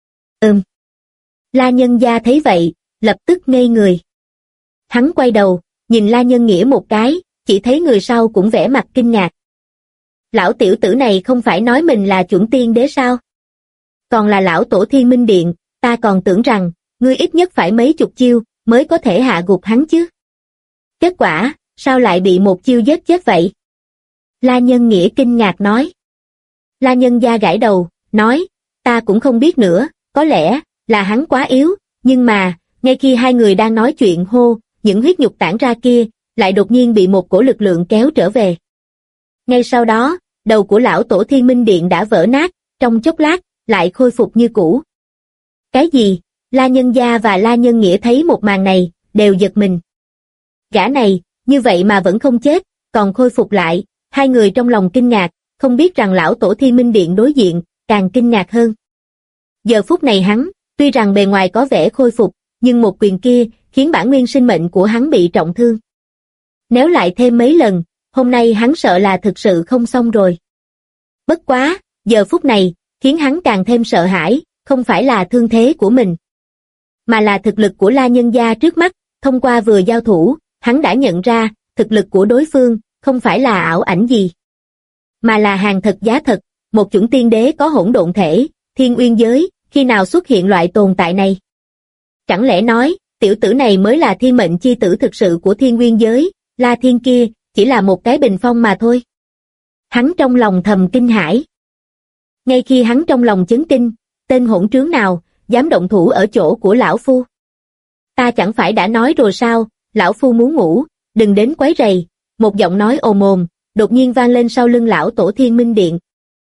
La Nhân Gia thấy vậy, lập tức ngây người. Hắn quay đầu, nhìn La Nhân Nghĩa một cái, chỉ thấy người sau cũng vẻ mặt kinh ngạc. Lão tiểu tử này không phải nói mình là chuẩn tiên đế sao? Còn là lão tổ Thiên Minh Điện, ta còn tưởng rằng, ngươi ít nhất phải mấy chục chiêu, mới có thể hạ gục hắn chứ. Kết quả, sao lại bị một chiêu giết chết vậy? La Nhân Nghĩa kinh ngạc nói. La Nhân Gia gãi đầu, nói, ta cũng không biết nữa, có lẽ là hắn quá yếu, nhưng mà, ngay khi hai người đang nói chuyện những huyết nhục tản ra kia, lại đột nhiên bị một cổ lực lượng kéo trở về. Ngay sau đó, đầu của lão tổ Thiên Minh Điện đã vỡ nát, trong chốc lát, lại khôi phục như cũ. Cái gì? La Nhân Gia và La Nhân Nghĩa thấy một màn này, đều giật mình. Gã này, như vậy mà vẫn không chết, còn khôi phục lại, hai người trong lòng kinh ngạc, không biết rằng lão tổ Thiên Minh Điện đối diện, càng kinh ngạc hơn. Giờ phút này hắn, tuy rằng bề ngoài có vẻ khôi phục, nhưng một quyền kia, khiến bản nguyên sinh mệnh của hắn bị trọng thương. Nếu lại thêm mấy lần, hôm nay hắn sợ là thực sự không xong rồi. Bất quá, giờ phút này, khiến hắn càng thêm sợ hãi, không phải là thương thế của mình, mà là thực lực của La Nhân Gia trước mắt. Thông qua vừa giao thủ, hắn đã nhận ra, thực lực của đối phương, không phải là ảo ảnh gì, mà là hàng thật giá thật, một chuẩn tiên đế có hỗn độn thể, thiên uyên giới, khi nào xuất hiện loại tồn tại này? Chẳng lẽ nói, tiểu tử này mới là thiên mệnh chi tử thực sự của thiên uyên giới, La Thiên kia, chỉ là một cái bình phong mà thôi. Hắn trong lòng thầm kinh hãi. Ngay khi hắn trong lòng chấn kinh, tên hỗn trướng nào, dám động thủ ở chỗ của lão phu? Ta chẳng phải đã nói rồi sao, lão phu muốn ngủ, đừng đến quấy rầy. Một giọng nói ồm ồm, đột nhiên vang lên sau lưng lão tổ Thiên Minh Điện.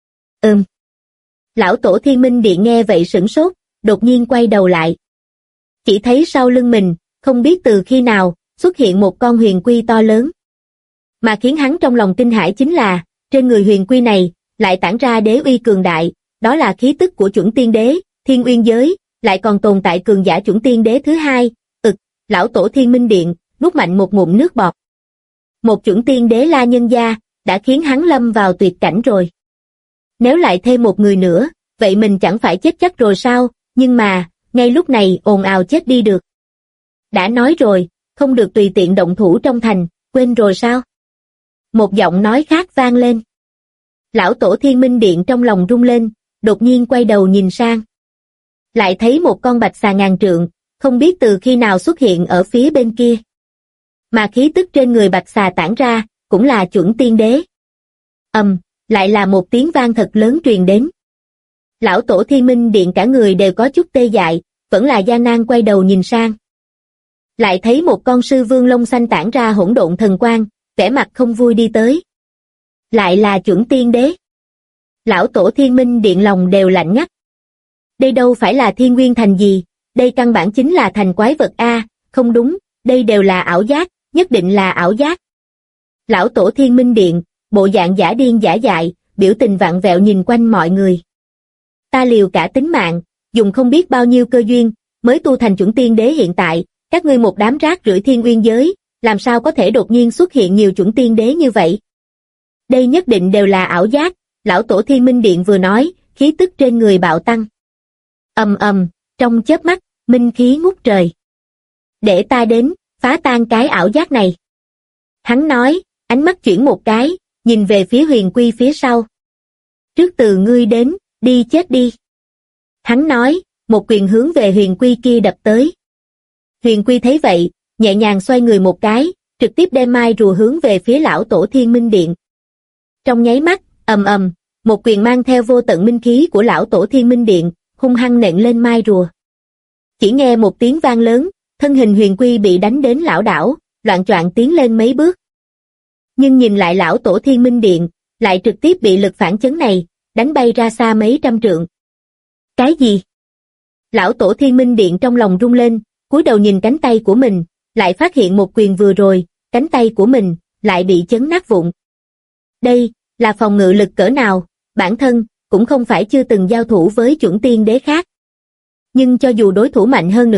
Lão tổ Thiên Minh Điện nghe vậy sửng sốt, đột nhiên quay đầu lại. Chỉ thấy sau lưng mình, không biết từ khi nào, xuất hiện một con huyền quy to lớn. Mà khiến hắn trong lòng kinh hãi chính là, trên người huyền quy này, lại tản ra đế uy cường đại, đó là khí tức của chuẩn tiên đế, thiên uyên giới, lại còn tồn tại cường giả chuẩn tiên đế thứ hai. Lão tổ Thiên Minh Điện, nuốt mạnh một ngụm nước bọt. Một chuẩn tiên đế La Nhân Gia, đã khiến hắn lâm vào tuyệt cảnh rồi. Nếu lại thêm một người nữa, vậy mình chẳng phải chết chắc rồi sao? Nhưng mà, ngay lúc này ồn ào chết đi được. Đã nói rồi, không được tùy tiện động thủ trong thành, quên rồi sao? Một giọng nói khác vang lên. Lão tổ Thiên Minh Điện trong lòng rung lên, đột nhiên quay đầu nhìn sang. Lại thấy một con bạch xà ngàn trượng, không biết từ khi nào xuất hiện ở phía bên kia. Mà khí tức trên người bạch xà tản ra, cũng là chuẩn tiên đế. Lại là một tiếng vang thật lớn truyền đến. Lão tổ Thiên Minh Điện cả người đều có chút tê dại, vẫn là gian nan quay đầu nhìn sang. Lại thấy một con sư vương lông xanh tản ra hỗn độn thần quang, vẻ mặt không vui đi tới. Lại là chuẩn tiên đế. Lão tổ Thiên Minh Điện lòng đều lạnh ngắt. Đây đâu phải là Thiên Nguyên Thành gì, đây căn bản chính là thành quái vật a, không đúng, đây đều là ảo giác, nhất định là ảo giác. Lão tổ Thiên Minh Điện, bộ dạng giả điên giả dại, biểu tình vặn vẹo nhìn quanh mọi người. Ta liều cả tính mạng, dùng không biết bao nhiêu cơ duyên, mới tu thành chuẩn tiên đế hiện tại, các ngươi một đám rác rưởi thiên uyên giới, làm sao có thể đột nhiên xuất hiện nhiều chuẩn tiên đế như vậy? Đây nhất định đều là ảo giác, lão tổ Thiên Minh Điện vừa nói, khí tức trên người bạo tăng. Trong chớp mắt, minh khí ngút trời. Để ta đến, phá tan cái ảo giác này. Hắn nói, ánh mắt chuyển một cái, nhìn về phía huyền quy phía sau. Trước từ ngươi đến, đi chết đi. Hắn nói, một quyền hướng về huyền quy kia đập tới. Huyền quy thấy vậy, nhẹ nhàng xoay người một cái, trực tiếp đem mai rùa hướng về phía lão tổ Thiên Minh Điện. Trong nháy mắt, một quyền mang theo vô tận minh khí của lão tổ Thiên Minh Điện, hung hăng nện lên mai rùa. Chỉ nghe một tiếng vang lớn, thân hình huyền quy bị đánh đến lảo đảo, loạng choạng tiến lên mấy bước. Nhưng nhìn lại lão tổ Thiên Minh Điện, lại trực tiếp bị lực phản chấn này, đánh bay ra xa mấy trăm trượng. Cái gì? Lão tổ Thiên Minh Điện trong lòng rung lên, cúi đầu nhìn cánh tay của mình, lại phát hiện một quyền vừa rồi, cánh tay của mình, lại bị chấn nát vụn. Đây, là phòng ngự lực cỡ nào, bản thân, cũng không phải chưa từng giao thủ với chuẩn tiên đế khác. Nhưng cho dù đối thủ mạnh hơn nữa,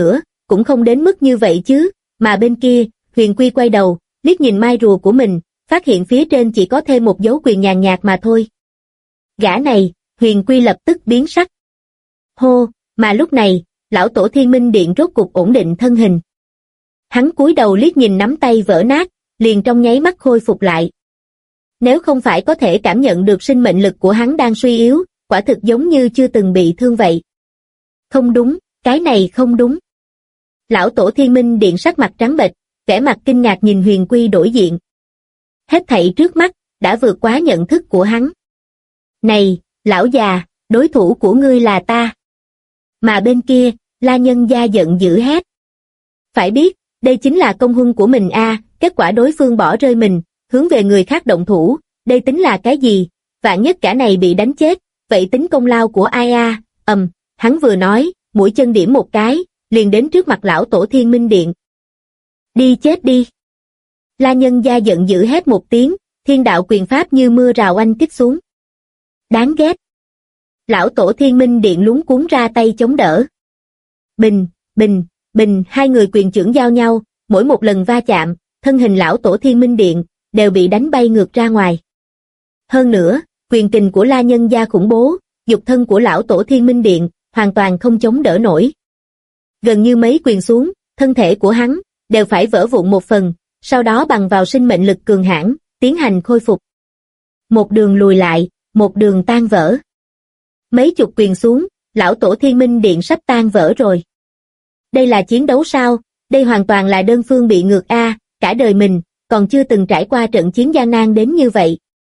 cũng không đến mức như vậy chứ, mà bên kia, Huyền Quy quay đầu, liếc nhìn mai rùa của mình, phát hiện phía trên chỉ có thêm một dấu quyền nhàn nhạt mà thôi. Gã này, Huyền Quy lập tức biến sắc. Hô, mà lúc này, lão tổ Thiên Minh Điện rốt cục ổn định thân hình. Hắn cúi đầu liếc nhìn nắm tay vỡ nát, liền trong nháy mắt khôi phục lại. Nếu không phải có thể cảm nhận được sinh mệnh lực của hắn đang suy yếu, quả thực giống như chưa từng bị thương vậy. Không đúng, cái này không đúng. Lão tổ Thiên Minh Điện sắc mặt trắng bệch, vẻ mặt kinh ngạc nhìn Huyền Quy đổi diện. Hết thảy trước mắt, đã vượt quá nhận thức của hắn. Này, lão già, đối thủ của ngươi là ta. Mà bên kia, La Nhân Gia giận dữ hét. Phải biết, đây chính là công huân của mình kết quả đối phương bỏ rơi mình, hướng về người khác động thủ, đây tính là cái gì? Vạn nhất cả này bị đánh chết, vậy tính công lao của ai hắn vừa nói, mũi chân điểm một cái, liền đến trước mặt lão tổ Thiên Minh Điện. Đi chết đi. La Nhân Gia giận dữ hét một tiếng, thiên đạo quyền pháp như mưa rào oanh kích xuống. Đáng ghét. Lão tổ Thiên Minh Điện luống cuống ra tay chống đỡ. Bình, bình, bình, hai người quyền chưởng giao nhau, mỗi một lần va chạm, thân hình lão tổ Thiên Minh Điện đều bị đánh bay ngược ra ngoài. Hơn nữa, quyền kình của La Nhân Gia khủng bố, dục thân của lão tổ Thiên Minh Điện hoàn toàn không chống đỡ nổi. Gần như mấy quyền xuống, thân thể của hắn đều phải vỡ vụn một phần, sau đó bằng vào sinh mệnh lực cường hãn tiến hành khôi phục. Một đường lùi lại, một đường tan vỡ. Mấy chục quyền xuống, lão tổ Thiên Minh Điện sắp tan vỡ rồi. Đây là chiến đấu sao? Đây hoàn toàn là đơn phương bị ngược cả đời mình, còn chưa từng trải qua trận chiến gian nan đến như vậy.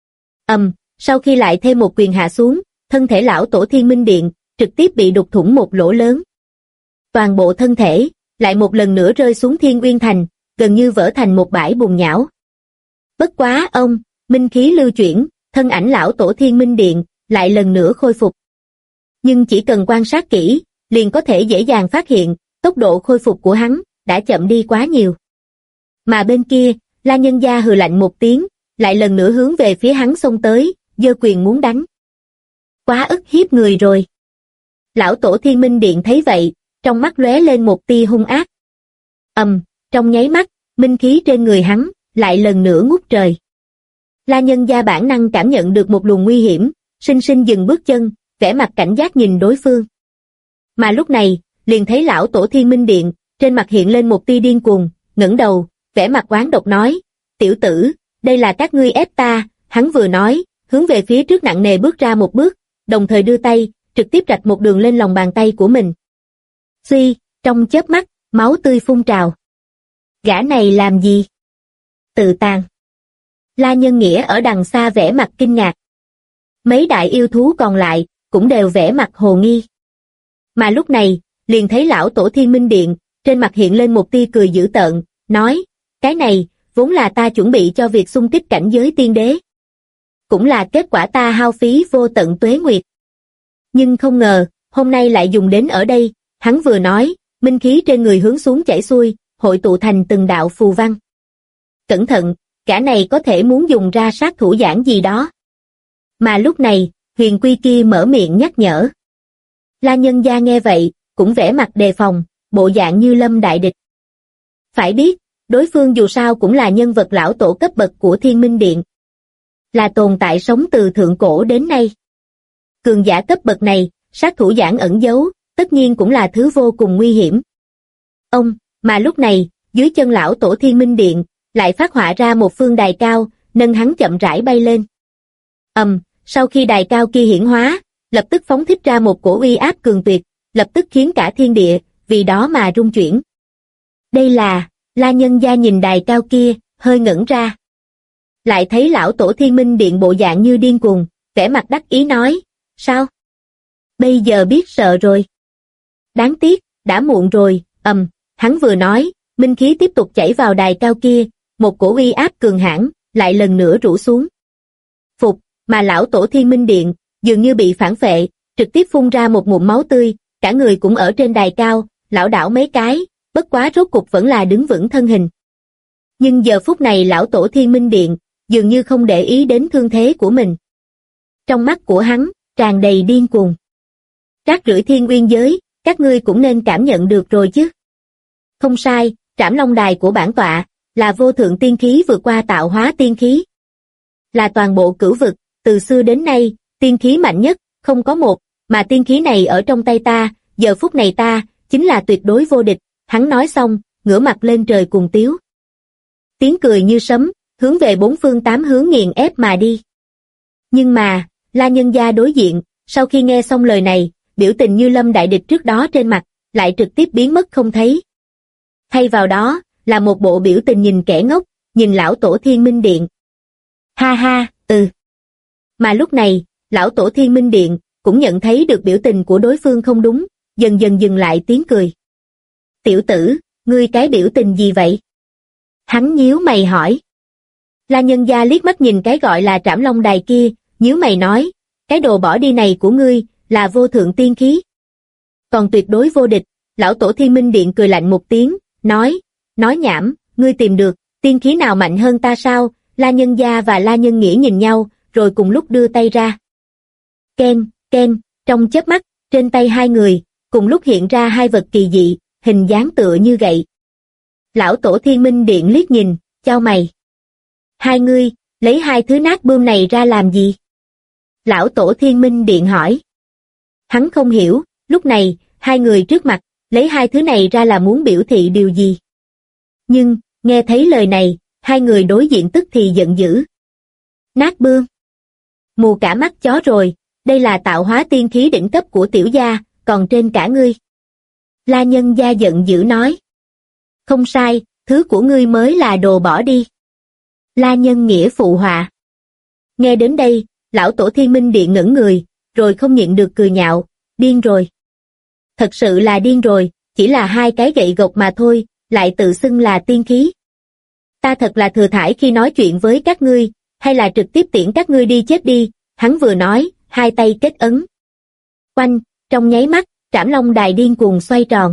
Sau khi lại thêm một quyền hạ xuống, thân thể lão tổ Thiên Minh Điện trực tiếp bị đục thủng một lỗ lớn. Toàn bộ thân thể lại một lần nữa rơi xuống Thiên Uyên Thành, gần như vỡ thành một bãi bùn nhão. Bất quá minh khí lưu chuyển, thân ảnh lão tổ Thiên Minh Điện lại lần nữa khôi phục. Nhưng chỉ cần quan sát kỹ, liền có thể dễ dàng phát hiện, tốc độ khôi phục của hắn đã chậm đi quá nhiều. Mà bên kia, La Nhân Gia hừ lạnh một tiếng, lại lần nữa hướng về phía hắn xông tới, giơ quyền muốn đánh. Quá ức hiếp người rồi. Lão tổ Thiên Minh Điện thấy vậy, trong mắt lóe lên một tia hung ác. Trong nháy mắt, minh khí trên người hắn lại lần nữa ngút trời. La Nhân Gia bản năng cảm nhận được một luồng nguy hiểm, sinh sinh dừng bước chân, vẻ mặt cảnh giác nhìn đối phương. Mà lúc này, liền thấy lão tổ Thiên Minh Điện, trên mặt hiện lên một tia điên cuồng, ngẩng đầu, vẻ mặt oán độc nói, tiểu tử, đây là các ngươi ép ta, hắn vừa nói, hướng về phía trước nặng nề bước ra một bước, đồng thời đưa tay, trực tiếp rạch một đường lên lòng bàn tay của mình. Suy, trong chớp mắt, máu tươi phun trào. Gã này làm gì? Tự tàn. La Nhân Nghĩa ở đằng xa vẻ mặt kinh ngạc. Mấy đại yêu thú còn lại, cũng đều vẻ mặt hồ nghi. Mà lúc này, liền thấy lão tổ Thiên Minh Điện, trên mặt hiện lên một tia cười dữ tợn, nói, cái này, vốn là ta chuẩn bị cho việc xung kích cảnh giới tiên đế. Cũng là kết quả ta hao phí vô tận tuế nguyệt. Nhưng không ngờ, hôm nay lại dùng đến ở đây, hắn vừa nói, minh khí trên người hướng xuống chảy xuôi, hội tụ thành từng đạo phù văn. Cẩn thận, cả này có thể muốn dùng ra sát thủ giảng gì đó. Mà lúc này, Huyền Quy kia mở miệng nhắc nhở. La Nhân Gia nghe vậy, cũng vẻ mặt đề phòng, bộ dạng như lâm đại địch. Phải biết, đối phương dù sao cũng là nhân vật lão tổ cấp bậc của Thiên Minh Điện. Là tồn tại sống từ thượng cổ đến nay. Cường giả cấp bậc này, sát thủ giảng ẩn giấu, tất nhiên cũng là thứ vô cùng nguy hiểm. Mà lúc này, dưới chân lão tổ Thiên Minh Điện, lại phát họa ra một phương đài cao, nâng hắn chậm rãi bay lên. Sau khi đài cao kia hiển hóa, lập tức phóng thích ra một cổ uy áp cường tuyệt, lập tức khiến cả thiên địa, vì đó mà rung chuyển. Đây là, La Nhân Gia nhìn đài cao kia, hơi ngẩn ra. Lại thấy lão tổ Thiên Minh Điện bộ dạng như điên cuồng, vẻ mặt đắc ý nói, sao? Bây giờ biết sợ rồi. Đáng tiếc, đã muộn rồi, hắn vừa nói, minh khí tiếp tục chảy vào đài cao kia, một cổ uy áp cường hãn lại lần nữa rủ xuống. Phục, mà lão tổ Thiên Minh Điện, dường như bị phản phệ, trực tiếp phun ra một ngụm máu tươi, cả người cũng ở trên đài cao, lảo đảo mấy cái, bất quá rốt cục vẫn là đứng vững thân hình. Nhưng giờ phút này lão tổ Thiên Minh Điện, dường như không để ý đến thương thế của mình. Trong mắt của hắn, tràn đầy điên cuồng. Rác rưởi Thiên Uyên giới, các ngươi cũng nên cảm nhận được rồi chứ. Không sai, Trảm Long Đài của bản tọa, là vô thượng tiên khí vượt qua tạo hóa tiên khí. Là toàn bộ cửu vực, từ xưa đến nay, tiên khí mạnh nhất, không có một, mà tiên khí này ở trong tay ta, giờ phút này ta, chính là tuyệt đối vô địch. Hắn nói xong, ngửa mặt lên trời cùng tiếu. Tiếng cười như sấm, hướng về bốn phương tám hướng nghiền ép mà đi. Nhưng mà, La Nhân Gia đối diện, sau khi nghe xong lời này, biểu tình như lâm đại địch trước đó trên mặt, lại trực tiếp biến mất không thấy. Thay vào đó, là một bộ biểu tình nhìn kẻ ngốc, nhìn lão tổ Thiên Minh Điện. Ha ha, Mà lúc này, lão tổ Thiên Minh Điện, cũng nhận thấy được biểu tình của đối phương không đúng, dần dần dừng lại tiếng cười. Tiểu tử, ngươi cái biểu tình gì vậy? Hắn nhíu mày hỏi. La Nhân Gia liếc mắt nhìn cái gọi là Trảm Long Đài kia, nhíu mày nói, cái đồ bỏ đi này của ngươi, là vô thượng tiên khí. Còn tuyệt đối vô địch, lão tổ Thiên Minh Điện cười lạnh một tiếng, nói nhảm, ngươi tìm được, tiên khí nào mạnh hơn ta sao? La Nhân Gia và La Nhân Nghĩa nhìn nhau, rồi cùng lúc đưa tay ra. Ken, trong chớp mắt, trên tay hai người, cùng lúc hiện ra hai vật kỳ dị, hình dáng tựa như gậy. Lão tổ Thiên Minh Điện liếc nhìn, chau mày. Hai ngươi, lấy hai thứ nát bươm này ra làm gì? Lão tổ Thiên Minh Điện hỏi. Hắn không hiểu, lúc này, hai người trước mặt, lấy hai thứ này ra là muốn biểu thị điều gì. Nhưng, nghe thấy lời này, hai người đối diện tức thì giận dữ. Nát bươm. Mù cả mắt chó rồi, đây là tạo hóa tiên khí đỉnh cấp của tiểu gia, còn trên cả ngươi. La Nhân Gia giận dữ nói. Không sai, thứ của ngươi mới là đồ bỏ đi. La Nhân Nghĩa phụ họa. Nghe đến đây, lão tổ Thiên Minh Điện ngẩn người, rồi không nhịn được cười nhạo, điên rồi. Thật sự là điên rồi, chỉ là hai cái gậy gộc mà thôi, lại tự xưng là tiên khí. Ta thật là thừa thãi khi nói chuyện với các ngươi, hay là trực tiếp tiễn các ngươi đi chết đi, hắn vừa nói, hai tay kết ấn. Oanh, trong nháy mắt, Trảm Long Đài điên cuồng xoay tròn.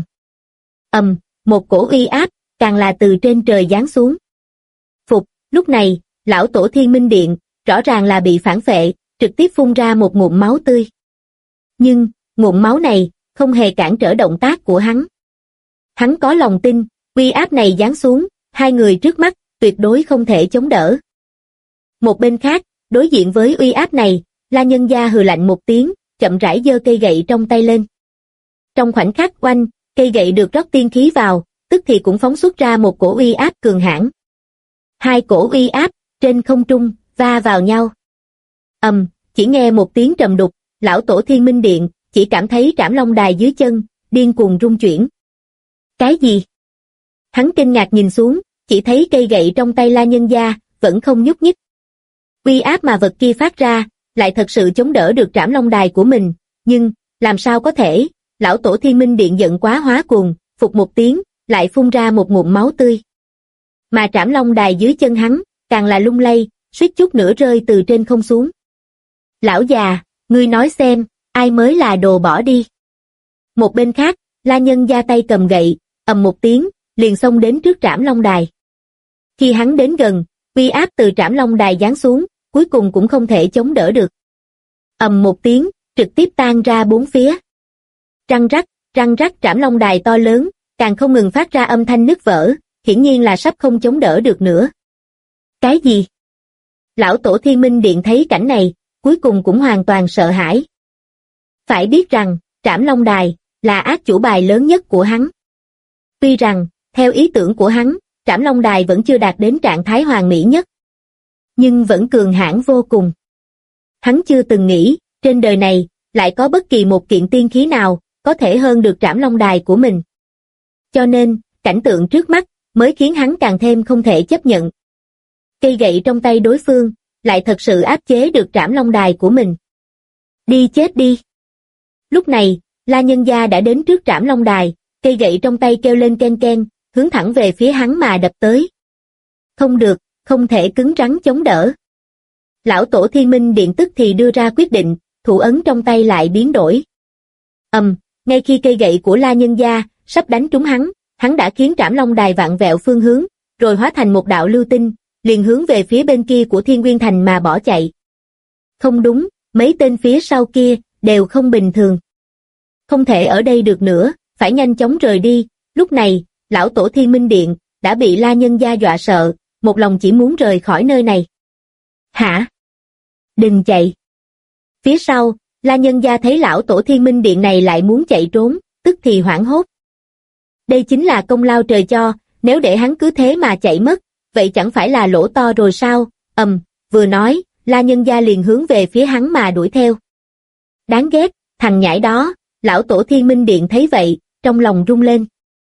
Một cổ uy áp, càng là từ trên trời giáng xuống. Phục, lúc này, lão tổ Thiên Minh Điện, rõ ràng là bị phản phệ, trực tiếp phun ra một ngụm máu tươi. Nhưng, ngụm máu này, không hề cản trở động tác của hắn. Hắn có lòng tin, uy áp này giáng xuống, hai người trước mắt, tuyệt đối không thể chống đỡ. Một bên khác, đối diện với uy áp này, La Nhân Gia hừ lạnh một tiếng, chậm rãi giơ cây gậy trong tay lên. Trong khoảnh khắc oanh, cây gậy được rót tiên khí vào, tức thì cũng phóng xuất ra một cổ uy áp cường hãn. Hai cổ uy áp, trên không trung, va vào nhau. Chỉ nghe một tiếng trầm đục, lão tổ Thiên Minh Điện, chỉ cảm thấy Trảm Long Đài dưới chân, điên cuồng rung chuyển. Cái gì? Hắn kinh ngạc nhìn xuống, chỉ thấy cây gậy trong tay La Nhân Gia, vẫn không nhúc nhích. Uy áp mà vật kia phát ra, lại thật sự chống đỡ được Trảm Long Đài của mình, nhưng, làm sao có thể? Lão tổ Thiên Minh Điện giận quá hóa cuồng, phục một tiếng, lại phun ra một ngụm máu tươi. Mà Trảm Long Đài dưới chân hắn, càng là lung lay, suýt chút nữa rơi từ trên không xuống. Lão già, ngươi nói xem, ai mới là đồ bỏ đi? Một bên khác, La Nhân Gia tay cầm gậy, một tiếng, liền xông đến trước Trảm Long Đài. Khi hắn đến gần, uy áp từ Trảm Long Đài giáng xuống, cuối cùng cũng không thể chống đỡ được. Một tiếng, trực tiếp tan ra bốn phía. Răng rắc Trảm Long Đài to lớn, càng không ngừng phát ra âm thanh nứt vỡ, hiển nhiên là sắp không chống đỡ được nữa. Cái gì? Lão tổ Thiên Minh Điện thấy cảnh này, cuối cùng cũng hoàn toàn sợ hãi. Phải biết rằng, Trảm Long Đài, là ác chủ bài lớn nhất của hắn. Tuy rằng, theo ý tưởng của hắn, Trảm Long Đài vẫn chưa đạt đến trạng thái hoàn mỹ nhất. Nhưng vẫn cường hãn vô cùng. Hắn chưa từng nghĩ, trên đời này, lại có bất kỳ một kiện tiên khí nào, có thể hơn được Trảm Long Đài của mình. Cho nên, cảnh tượng trước mắt, mới khiến hắn càng thêm không thể chấp nhận. Cây gậy trong tay đối phương, lại thật sự áp chế được Trảm Long Đài của mình. Đi chết đi. Lúc này, La Nhân Gia đã đến trước Trảm Long Đài, cây gậy trong tay kêu lên ken ken, hướng thẳng về phía hắn mà đập tới. Không được, không thể cứng rắn chống đỡ. Lão tổ Thiên Minh Điện tức thì đưa ra quyết định, thủ ấn trong tay lại biến đổi. Ngay khi cây gậy của La Nhân Gia sắp đánh trúng hắn đã khiến Trảm Long Đài vặn vẹo phương hướng, rồi hóa thành một đạo lưu tinh, liền hướng về phía bên kia của Thiên Nguyên Thành mà bỏ chạy. Không đúng, mấy tên phía sau kia đều không bình thường. Không thể ở đây được nữa, phải nhanh chóng rời đi. Lúc này, lão tổ Thiên Minh Điện đã bị La Nhân Gia dọa sợ, một lòng chỉ muốn rời khỏi nơi này. Hả? Đừng chạy. Phía sau, La Nhân Gia thấy lão tổ Thiên Minh Điện này lại muốn chạy trốn, tức thì hoảng hốt. Đây chính là công lao trời cho, nếu để hắn cứ thế mà chạy mất, vậy chẳng phải là lỗ to rồi sao? Vừa nói, La Nhân Gia liền hướng về phía hắn mà đuổi theo. Đáng ghét, thằng nhãi đó, lão tổ Thiên Minh Điện thấy vậy, trong lòng rung lên.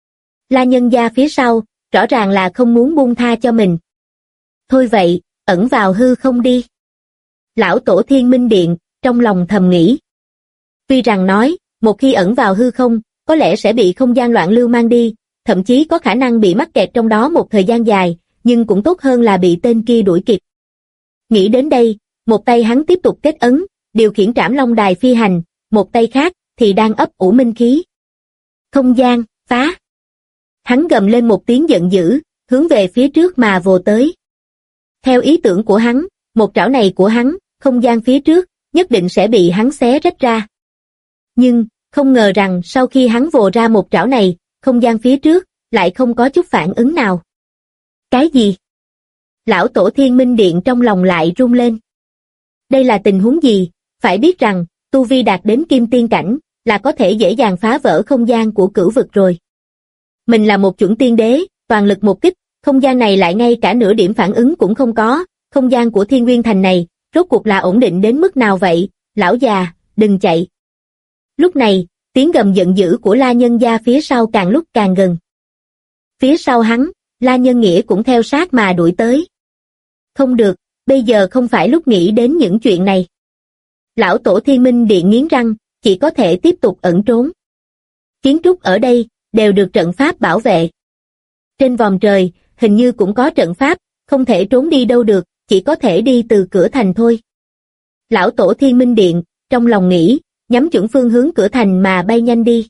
La Nhân Gia phía sau, rõ ràng là không muốn buông tha cho mình. Thôi vậy, ẩn vào hư không đi. Lão tổ Thiên Minh Điện, trong lòng thầm nghĩ. Tuy rằng nói, một khi ẩn vào hư không, có lẽ sẽ bị không gian loạn lưu mang đi, thậm chí có khả năng bị mắc kẹt trong đó một thời gian dài, nhưng cũng tốt hơn là bị tên kia đuổi kịp. Nghĩ đến đây, một tay hắn tiếp tục kết ấn, điều khiển Trảm Long Đài phi hành, một tay khác thì đang ấp ủ minh khí. Không gian, phá! Hắn gầm lên một tiếng giận dữ, hướng về phía trước mà vồ tới. Theo ý tưởng của hắn, một trảo này của hắn, không gian phía trước, nhất định sẽ bị hắn xé rách ra. Nhưng, không ngờ rằng sau khi hắn vồ ra một trảo này, không gian phía trước, lại không có chút phản ứng nào. Cái gì? Lão tổ Thiên Minh Điện trong lòng lại rung lên. Đây là tình huống gì? Phải biết rằng, tu vi đạt đến kim tiên cảnh, là có thể dễ dàng phá vỡ không gian của cửu vực rồi. Mình là một chuẩn tiên đế, toàn lực một kích, không gian này lại ngay cả nửa điểm phản ứng cũng không có, không gian của Thiên Nguyên Thành này, rốt cuộc là ổn định đến mức nào vậy? Lão già, đừng chạy. Lúc này, tiếng gầm giận dữ của La Nhân Gia phía sau càng lúc càng gần. Phía sau hắn, La Nhân Nghĩa cũng theo sát mà đuổi tới. Không được, bây giờ không phải lúc nghĩ đến những chuyện này. Lão tổ Thiên Minh Điện nghiến răng, chỉ có thể tiếp tục ẩn trốn. Kiến trúc ở đây, đều được trận pháp bảo vệ. Trên vòm trời, hình như cũng có trận pháp, không thể trốn đi đâu được, chỉ có thể đi từ cửa thành thôi. Lão tổ Thiên Minh Điện, trong lòng nghĩ, nhắm chuẩn phương hướng cửa thành mà bay nhanh đi.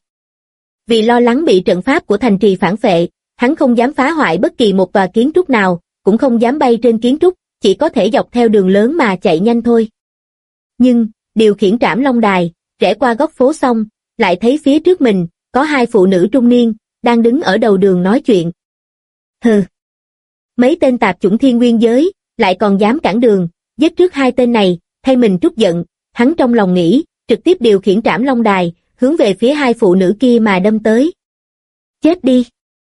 Vì lo lắng bị trận pháp của thành trì phản phệ, hắn không dám phá hoại bất kỳ một tòa kiến trúc nào, cũng không dám bay trên kiến trúc, chỉ có thể dọc theo đường lớn mà chạy nhanh thôi. Nhưng, điều khiển Trảm Long Đài, rẽ qua góc phố xong, lại thấy phía trước mình, có hai phụ nữ trung niên, đang đứng ở đầu đường nói chuyện. Hừ! Mấy tên tạp chủng thiên nguyên giới, lại còn dám cản đường, giết trước hai tên này, thay mình trút giận, hắn trong lòng nghĩ, trực tiếp điều khiển Trảm Long Đài, hướng về phía hai phụ nữ kia mà đâm tới. Chết đi!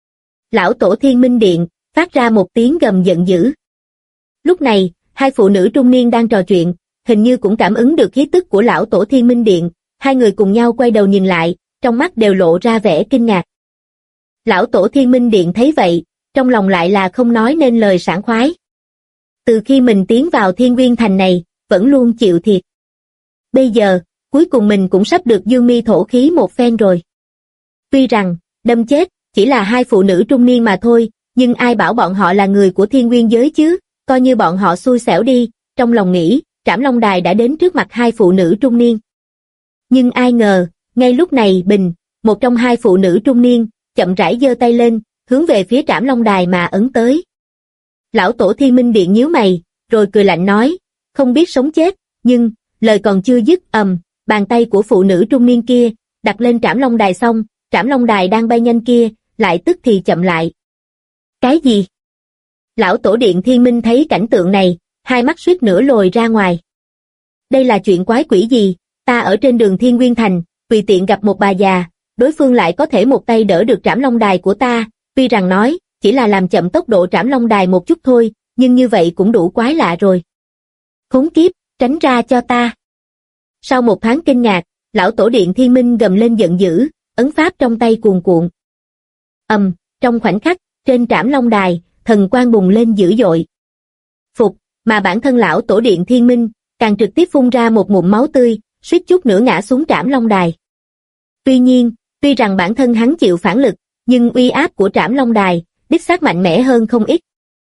Lão tổ Thiên Minh Điện, phát ra một tiếng gầm giận dữ. Lúc này, hai phụ nữ trung niên đang trò chuyện, hình như cũng cảm ứng được khí tức của lão tổ Thiên Minh Điện, hai người cùng nhau quay đầu nhìn lại, trong mắt đều lộ ra vẻ kinh ngạc. Lão tổ Thiên Minh Điện thấy vậy, trong lòng lại là không nói nên lời sảng khoái. Từ khi mình tiến vào Thiên Nguyên Thành này, vẫn luôn chịu thiệt. Bây giờ, cuối cùng mình cũng sắp được dương mi thổ khí một phen rồi. Tuy rằng, đâm chết, chỉ là hai phụ nữ trung niên mà thôi, nhưng ai bảo bọn họ là người của Thiên Nguyên giới chứ, coi như bọn họ xui xẻo đi, trong lòng nghĩ, Trảm Long Đài đã đến trước mặt hai phụ nữ trung niên. Nhưng ai ngờ, ngay lúc này một trong hai phụ nữ trung niên, chậm rãi giơ tay lên, hướng về phía Trảm Long Đài mà ấn tới. Lão tổ Thiên Minh Điện nhíu mày, rồi cười lạnh nói, không biết sống chết, nhưng, lời còn chưa dứt, bàn tay của phụ nữ trung niên kia, đặt lên Trảm Long Đài xong, Trảm Long Đài đang bay nhanh kia, lại tức thì chậm lại. Cái gì? Lão tổ điện Thiên Minh thấy cảnh tượng này, hai mắt suýt nữa lồi ra ngoài. Đây là chuyện quái quỷ gì? Ta ở trên đường Thiên Nguyên Thành, tùy tiện gặp một bà già, đối phương lại có thể một tay đỡ được Trảm Long Đài của ta, tuy rằng nói, chỉ là làm chậm tốc độ Trảm Long Đài một chút thôi, nhưng như vậy cũng đủ quái lạ rồi. Khốn kiếp, tránh ra cho ta. Sau một thoáng kinh ngạc, lão tổ điện Thiên Minh gầm lên giận dữ, ấn pháp trong tay cuồn cuộn. Trong khoảnh khắc, trên Trảm Long Đài, thần quang bùng lên dữ dội. Phục, mà bản thân lão tổ điện Thiên Minh, càng trực tiếp phun ra một ngụm máu tươi, suýt chút nữa ngã xuống Trảm Long Đài. Tuy nhiên, tuy rằng bản thân hắn chịu phản lực, nhưng uy áp của Trảm Long Đài, đích xác mạnh mẽ hơn không ít.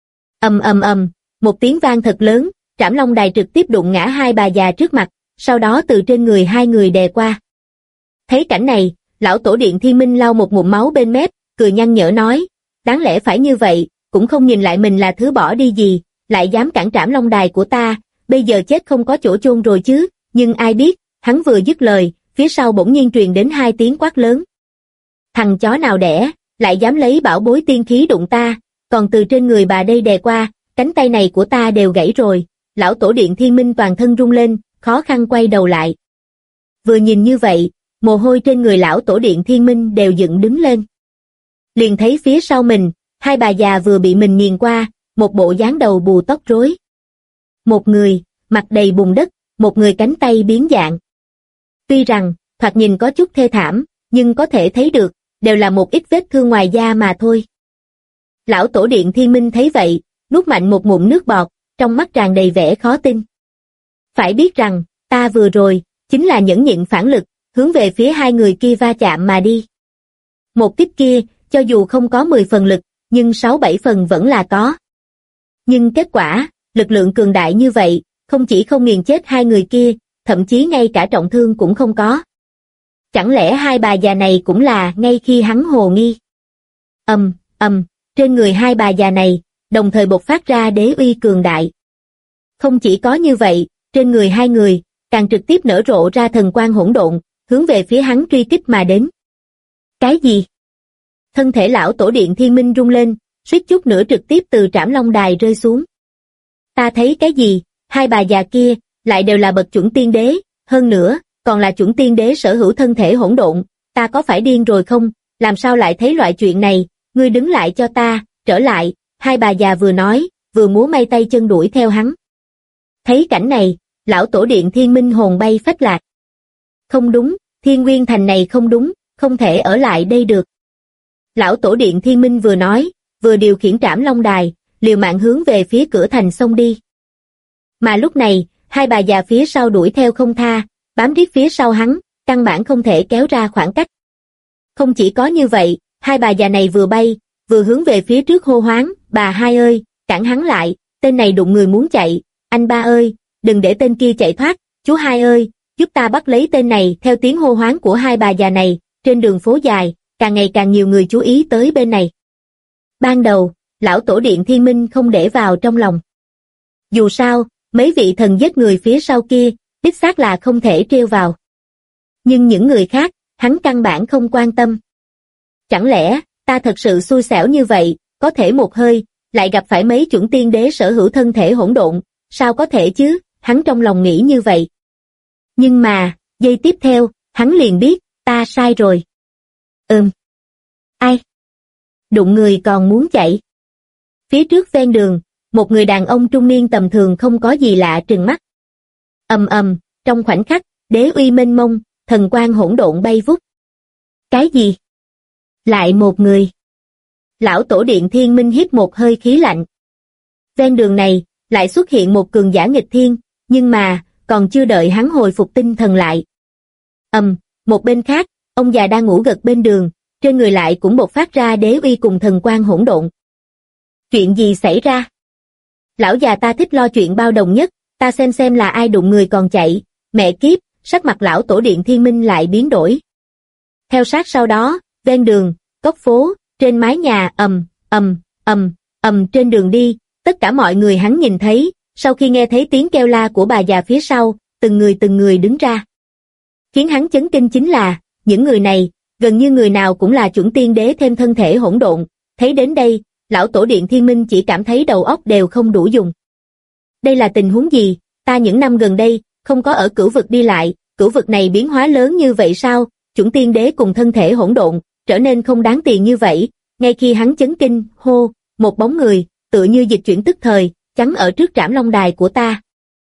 Một tiếng vang thật lớn, Trảm Long Đài trực tiếp đụng ngã hai bà già trước mặt, sau đó từ trên người hai người đè qua. Thấy cảnh này, lão tổ điện Thiên Minh lau một ngụm máu bên mép, cười nhăn nhở nói, đáng lẽ phải như vậy, cũng không nhìn lại mình là thứ bỏ đi gì, lại dám cản Trảm Long Đài của ta, bây giờ chết không có chỗ chôn rồi chứ, nhưng ai biết, hắn vừa dứt lời, phía sau bỗng nhiên truyền đến hai tiếng quát lớn. Thằng chó nào đẻ, lại dám lấy bảo bối tiên khí đụng ta, còn từ trên người bà đây đè qua, cánh tay này của ta đều gãy rồi. Lão tổ điện Thiên Minh toàn thân rung lên, khó khăn quay đầu lại. Vừa nhìn như vậy, mồ hôi trên người lão tổ điện Thiên Minh đều dựng đứng lên. Liền thấy phía sau mình, hai bà già vừa bị mình nghiền qua, một bộ dáng đầu bù tóc rối. Một người, mặt đầy bùn đất, một người cánh tay biến dạng. Tuy rằng, thoạt nhìn có chút thê thảm, nhưng có thể thấy được, đều là một ít vết thương ngoài da mà thôi. Lão tổ điện Thiên Minh thấy vậy, nuốt mạnh một ngụm nước bọt, trong mắt tràn đầy vẻ khó tin. Phải biết rằng, ta vừa rồi, chính là nhẫn nhịn phản lực, hướng về phía hai người kia va chạm mà đi. Một kích kia, cho dù không có 10 phần lực, nhưng 6-7 phần vẫn là có. Nhưng kết quả, lực lượng cường đại như vậy, không chỉ không nghiền chết hai người kia, thậm chí ngay cả trọng thương cũng không có. Chẳng lẽ hai bà già này cũng là ngay khi hắn hồ nghi? Trên người hai bà già này, đồng thời bộc phát ra đế uy cường đại. Không chỉ có như vậy, trên người hai người, càng trực tiếp nở rộ ra thần quang hỗn độn, hướng về phía hắn truy kích mà đến. Cái gì? Thân thể lão tổ điện Thiên Minh rung lên, suýt chút nữa trực tiếp từ Trảm Long Đài rơi xuống. Ta thấy cái gì? Hai bà già kia, lại đều là bậc chuẩn tiên đế, hơn nữa, còn là chuẩn tiên đế sở hữu thân thể hỗn độn, ta có phải điên rồi không? Làm sao lại thấy loại chuyện này? Ngươi đứng lại cho ta, trở lại, hai bà già vừa nói, vừa múa may tay chân đuổi theo hắn. Thấy cảnh này, lão tổ điện Thiên Minh hồn bay phách lạc. Không đúng, Thiên Nguyên Thành này không đúng, không thể ở lại đây được. Lão tổ điện Thiên Minh vừa nói, vừa điều khiển Trảm Long Đài, liều mạng hướng về phía cửa thành xông đi. Mà lúc này, hai bà già phía sau đuổi theo không tha, bám riết phía sau hắn, căn bản không thể kéo ra khoảng cách. Không chỉ có như vậy, hai bà già này vừa bay, vừa hướng về phía trước hô hoáng, bà hai ơi, cản hắn lại, tên này đụng người muốn chạy, anh ba ơi, đừng để tên kia chạy thoát, chú hai ơi, giúp ta bắt lấy tên này. Theo tiếng hô hoáng của hai bà già này, trên đường phố dài, càng ngày càng nhiều người chú ý tới bên này. Ban đầu, lão tổ điện Thiên Minh không để vào trong lòng. Dù sao, mấy vị thần giết người phía sau kia, đích xác là không thể trêu vào. Nhưng những người khác, hắn căn bản không quan tâm. Chẳng lẽ, ta thật sự xui xẻo như vậy, có thể một hơi, lại gặp phải mấy chuẩn tiên đế sở hữu thân thể hỗn độn, sao có thể chứ, hắn trong lòng nghĩ như vậy. Nhưng mà, giây tiếp theo, hắn liền biết, ta sai rồi. Ai? Đụng người còn muốn chạy. Phía trước ven đường, một người đàn ông trung niên tầm thường không có gì lạ trừng mắt. Trong khoảnh khắc, đế uy mênh mông, thần quang hỗn độn bay vút. Cái gì? Lại một người. Lão tổ điện Thiên Minh hít một hơi khí lạnh. Ven đường này, lại xuất hiện một cường giả nghịch thiên, nhưng mà, còn chưa đợi hắn hồi phục tinh thần lại. Một bên khác, ông già đang ngủ gật bên đường, trên người lại cũng bộc phát ra đế uy cùng thần quang hỗn độn. Chuyện gì xảy ra? Lão già ta thích lo chuyện bao đồng nhất, ta xem là ai đụng người còn chạy, mẹ kiếp, sắc mặt lão tổ điện Thiên Minh lại biến đổi. Theo sát sau đó, ven đường, góc phố, trên mái nhà, trên đường đi, tất cả mọi người hắn nhìn thấy, sau khi nghe thấy tiếng kêu la của bà già phía sau, từng người đứng ra. Khiến hắn chấn kinh chính là, những người này, gần như người nào cũng là chuẩn tiên đế thêm thân thể hỗn độn, thấy đến đây, lão tổ điện Thiên Minh chỉ cảm thấy đầu óc đều không đủ dùng. Đây là tình huống gì, ta những năm gần đây, không có ở cửu vực đi lại, cửu vực này biến hóa lớn như vậy sao, chuẩn tiên đế cùng thân thể hỗn độn, trở nên không đáng tiền như vậy, ngay khi hắn chấn kinh, hô, một bóng người, tựa như dịch chuyển tức thời, chắn ở trước Trảm Long Đài của ta.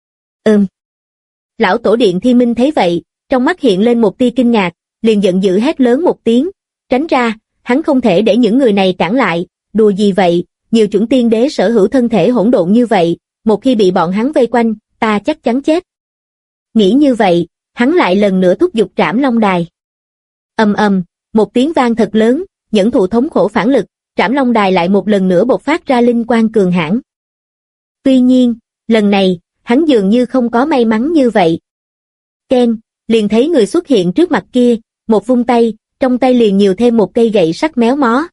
Lão tổ điện Thiên Minh thấy vậy, trong mắt hiện lên một tia kinh ngạc, liền giận dữ hét lớn một tiếng, tránh ra, hắn không thể để những người này cản lại, đùa gì vậy, nhiều chuẩn tiên đế sở hữu thân thể hỗn độn như vậy, một khi bị bọn hắn vây quanh, ta chắc chắn chết. Nghĩ như vậy, hắn lại lần nữa thúc giục Trảm Long Đài. Một tiếng vang thật lớn, nhẫn thụ thống khổ phản lực, Trảm Long Đài lại một lần nữa bộc phát ra linh quang cường hãn. Tuy nhiên, lần này, hắn dường như không có may mắn như vậy. Ken, liền thấy người xuất hiện trước mặt kia, một vung tay, trong tay liền nhiều thêm một cây gậy sắt méo mó.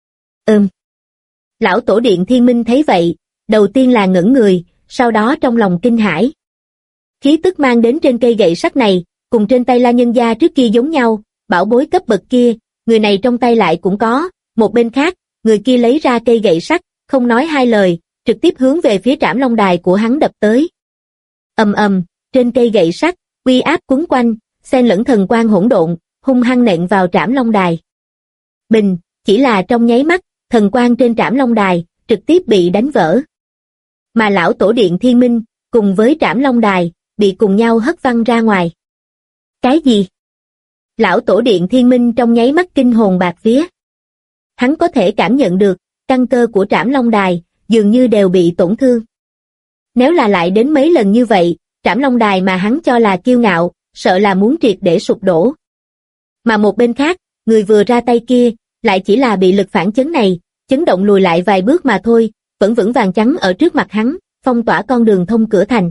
Lão tổ điện Thiên Minh thấy vậy, đầu tiên là ngẩn người, sau đó trong lòng kinh hãi. Khí tức mang đến trên cây gậy sắt này, cùng trên tay La Nhân Gia trước kia giống nhau, bảo bối cấp bậc kia, người này trong tay lại cũng có, Một bên khác, người kia lấy ra cây gậy sắt, không nói hai lời, trực tiếp hướng về phía Trảm Long Đài của hắn đập tới. Ầm ầm, trên cây gậy sắt, uy áp quấn quanh, xen lẫn thần quang hỗn độn, hung hăng nện vào Trảm Long Đài. Bình, chỉ là trong nháy mắt, thần quang trên Trảm Long Đài trực tiếp bị đánh vỡ. Mà lão tổ điện Thiên Minh cùng với Trảm Long Đài bị cùng nhau hất văng ra ngoài. Cái gì? Lão tổ điện Thiên Minh trong nháy mắt kinh hồn bạt vía. Hắn có thể cảm nhận được, căn cơ của Trảm Long Đài dường như đều bị tổn thương. Nếu là lại đến mấy lần như vậy, Trảm Long Đài mà hắn cho là kiêu ngạo, sợ là muốn triệt để sụp đổ. Mà một bên khác, người vừa ra tay kia, lại chỉ là bị lực phản chấn này, chấn động lùi lại vài bước mà thôi, vẫn vững vàng chắn ở trước mặt hắn, phong tỏa con đường thông cửa thành.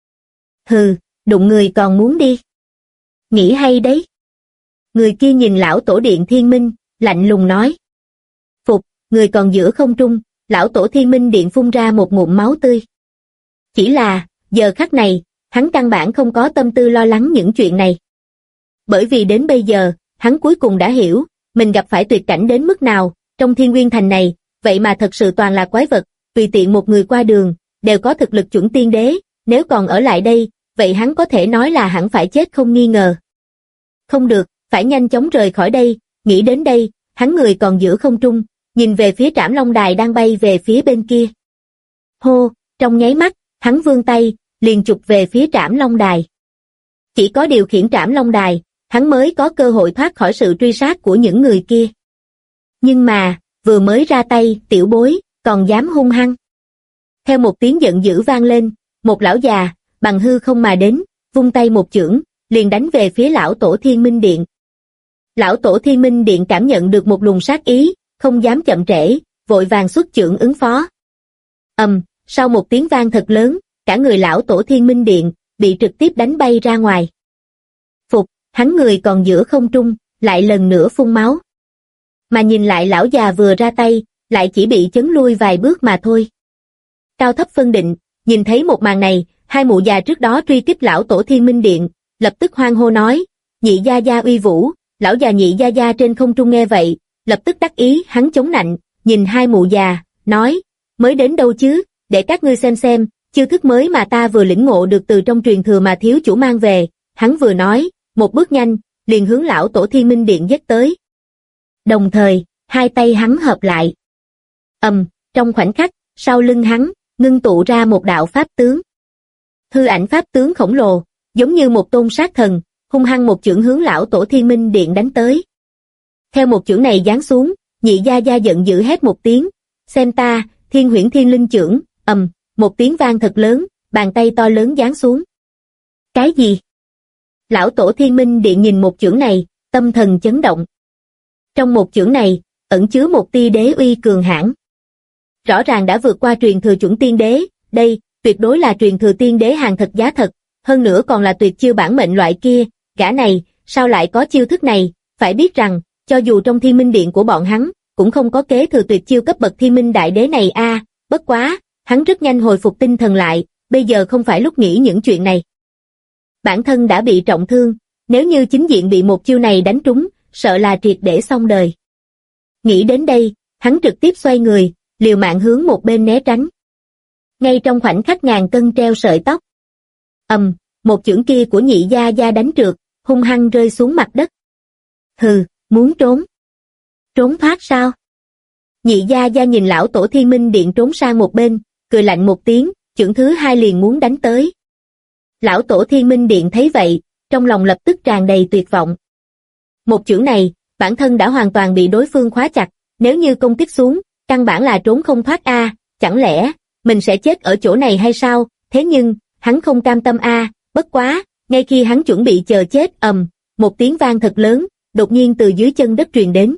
Hừ, đụng người còn muốn đi. Nghĩ hay đấy. Người kia nhìn lão tổ điện Thiên Minh, lạnh lùng nói. Phục, người còn giữa không trung, lão tổ Thiên Minh điện phun ra một ngụm máu tươi. Chỉ là, giờ khắc này, hắn căn bản không có tâm tư lo lắng những chuyện này. Bởi vì đến bây giờ, hắn cuối cùng đã hiểu, mình gặp phải tuyệt cảnh đến mức nào, trong Thiên Nguyên Thành này, vậy mà thật sự toàn là quái vật, tùy tiện một người qua đường, đều có thực lực chuẩn tiên đế, nếu còn ở lại đây, vậy hắn có thể nói là hẳn phải chết không nghi ngờ. Không được, phải nhanh chóng rời khỏi đây, nghĩ đến đây, hắn người còn giữa không trung, nhìn về phía Trảm Long Đài đang bay về phía bên kia. Hô, trong nháy mắt, hắn vươn tay, liền chụp về phía Trảm Long Đài. Chỉ có điều khiển Trảm Long Đài, hắn mới có cơ hội thoát khỏi sự truy sát của những người kia. Nhưng mà, vừa mới ra tay, tiểu bối, còn dám hung hăng. Theo một tiếng giận dữ vang lên, một lão già, bằng hư không mà đến, vung tay một chưởng, liền đánh về phía lão tổ Thiên Minh Điện. Lão tổ Thiên Minh Điện cảm nhận được một luồng sát ý, không dám chậm trễ, vội vàng xuất chưởng ứng phó. Sau một tiếng vang thật lớn, cả người lão tổ Thiên Minh Điện bị trực tiếp đánh bay ra ngoài. Phục, hắn người còn giữa không trung, lại lần nữa phun máu. Mà nhìn lại lão già vừa ra tay, lại chỉ bị chấn lui vài bước mà thôi. Cao thấp phân định, nhìn thấy một màn này, hai mụ già trước đó truy kích lão tổ Thiên Minh Điện, lập tức hoan hô nói, nhị gia gia uy vũ. Lão già nhị gia gia trên không trung nghe vậy, lập tức đắc ý hắn chống nạnh, nhìn hai mụ già, nói, mới đến đâu chứ, để các ngươi xem, chiêu thức mới mà ta vừa lĩnh ngộ được từ trong truyền thừa mà thiếu chủ mang về. Hắn vừa nói, một bước nhanh, liền hướng lão tổ Thiên Minh Điện giết tới. Đồng thời, hai tay hắn hợp lại. Trong khoảnh khắc, sau lưng hắn, ngưng tụ ra một đạo pháp tướng. Hư ảnh pháp tướng khổng lồ, giống như một tôn sát thần, hung hăng một chưởng hướng lão tổ Thiên Minh Điện đánh tới. Theo một chưởng này giáng xuống, nhị gia gia giận dữ hét một tiếng, xem ta, Thiên Huyễn Thiên Linh chưởng. Một tiếng vang thật lớn, bàn tay to lớn giáng xuống. Cái gì? Lão tổ Thiên Minh Điện nhìn một chưởng này, tâm thần chấn động. Trong một chưởng này, ẩn chứa một tia đế uy cường hãn. Rõ ràng đã vượt qua truyền thừa chuẩn tiên đế, đây, tuyệt đối là truyền thừa tiên đế hàng thật giá thật, hơn nữa còn là tuyệt chiêu bản mệnh loại kia, gã này, sao lại có chiêu thức này, phải biết rằng, cho dù trong Thiên Minh Điện của bọn hắn, cũng không có kế thừa tuyệt chiêu cấp bậc Thiên Minh Đại Đế này bất quá, hắn rất nhanh hồi phục tinh thần lại, bây giờ không phải lúc nghĩ những chuyện này. Bản thân đã bị trọng thương, nếu như chính diện bị một chiêu này đánh trúng, sợ là triệt để xong đời. Nghĩ đến đây, hắn trực tiếp xoay người, liều mạng hướng một bên né tránh. Ngay trong khoảnh khắc ngàn cân treo sợi tóc. Một chưởng kia của nhị gia gia đánh trượt, hung hăng rơi xuống mặt đất. Hừ, muốn trốn. Trốn thoát sao? Nhị gia gia nhìn lão tổ Thiên Minh Điện trốn sang một bên, cười lạnh một tiếng, chưởng thứ hai liền muốn đánh tới. Lão tổ Thiên Minh Điện thấy vậy, trong lòng lập tức tràn đầy tuyệt vọng. Một chưởng này, bản thân đã hoàn toàn bị đối phương khóa chặt, nếu như công kích xuống, căn bản là trốn không thoát chẳng lẽ, mình sẽ chết ở chỗ này hay sao? Thế nhưng, hắn không cam tâm bất quá, ngay khi hắn chuẩn bị chờ chết, một tiếng vang thật lớn, đột nhiên từ dưới chân đất truyền đến.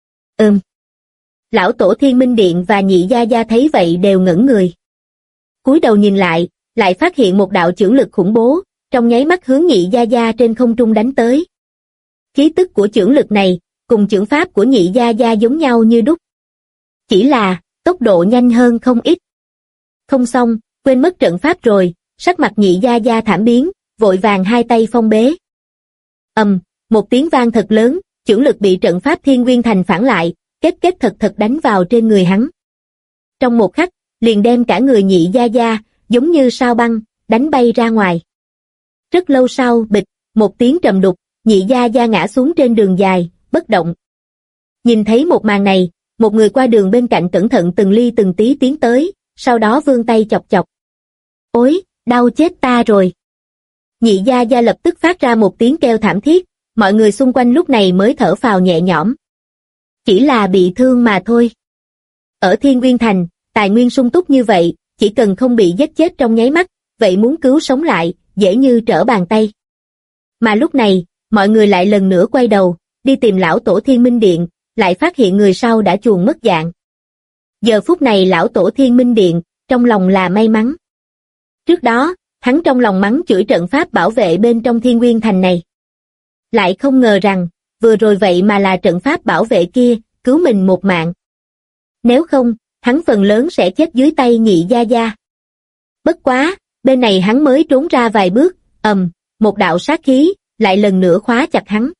Lão tổ Thiên Minh Điện và nhị gia gia thấy vậy đều ngẩn người. Cúi đầu nhìn lại phát hiện một đạo chưởng lực khủng bố, trong nháy mắt hướng nhị gia gia trên không trung đánh tới. Khí tức của chưởng lực này, cùng chưởng pháp của nhị gia gia giống nhau như đúc. Chỉ là, tốc độ nhanh hơn không ít. Không xong, quên mất trận pháp rồi, sắc mặt nhị gia gia thảm biến, vội vàng hai tay phong bế. Một tiếng vang thật lớn, chưởng lực bị trận pháp Thiên Nguyên Thành phản lại, kết thật đánh vào trên người hắn. Trong một khắc, liền đem cả người Nhị Gia Gia, giống như sao băng, đánh bay ra ngoài. Rất lâu sau, bịch, một tiếng trầm đục, Nhị Gia Gia ngã xuống trên đường dài, bất động. Nhìn thấy một màn này, một người qua đường bên cạnh cẩn thận từng ly từng tí tiến tới, sau đó vươn tay chọc chọc. Ôi, đau chết ta rồi. Nhị Gia Gia lập tức phát ra một tiếng kêu thảm thiết, mọi người xung quanh lúc này mới thở phào nhẹ nhõm. Chỉ là bị thương mà thôi. Ở Thiên Nguyên Thành, tài nguyên sung túc như vậy, chỉ cần không bị giết chết trong nháy mắt, vậy muốn cứu sống lại, dễ như trở bàn tay. Mà lúc này, mọi người lại lần nữa quay đầu, đi tìm lão tổ Thiên Minh Điện, lại phát hiện người sau đã chuồn mất dạng. Giờ phút này lão tổ Thiên Minh Điện, trong lòng là may mắn. Trước đó, hắn trong lòng mắng chửi trận pháp bảo vệ bên trong Thiên Nguyên Thành này. Lại không ngờ rằng, vừa rồi vậy mà là trận pháp bảo vệ kia, cứu mình một mạng. Nếu không, hắn phần lớn sẽ chết dưới tay Nhị Gia Gia. Bất quá, bên này hắn mới trốn ra vài bước, một đạo sát khí, lại lần nữa khóa chặt hắn.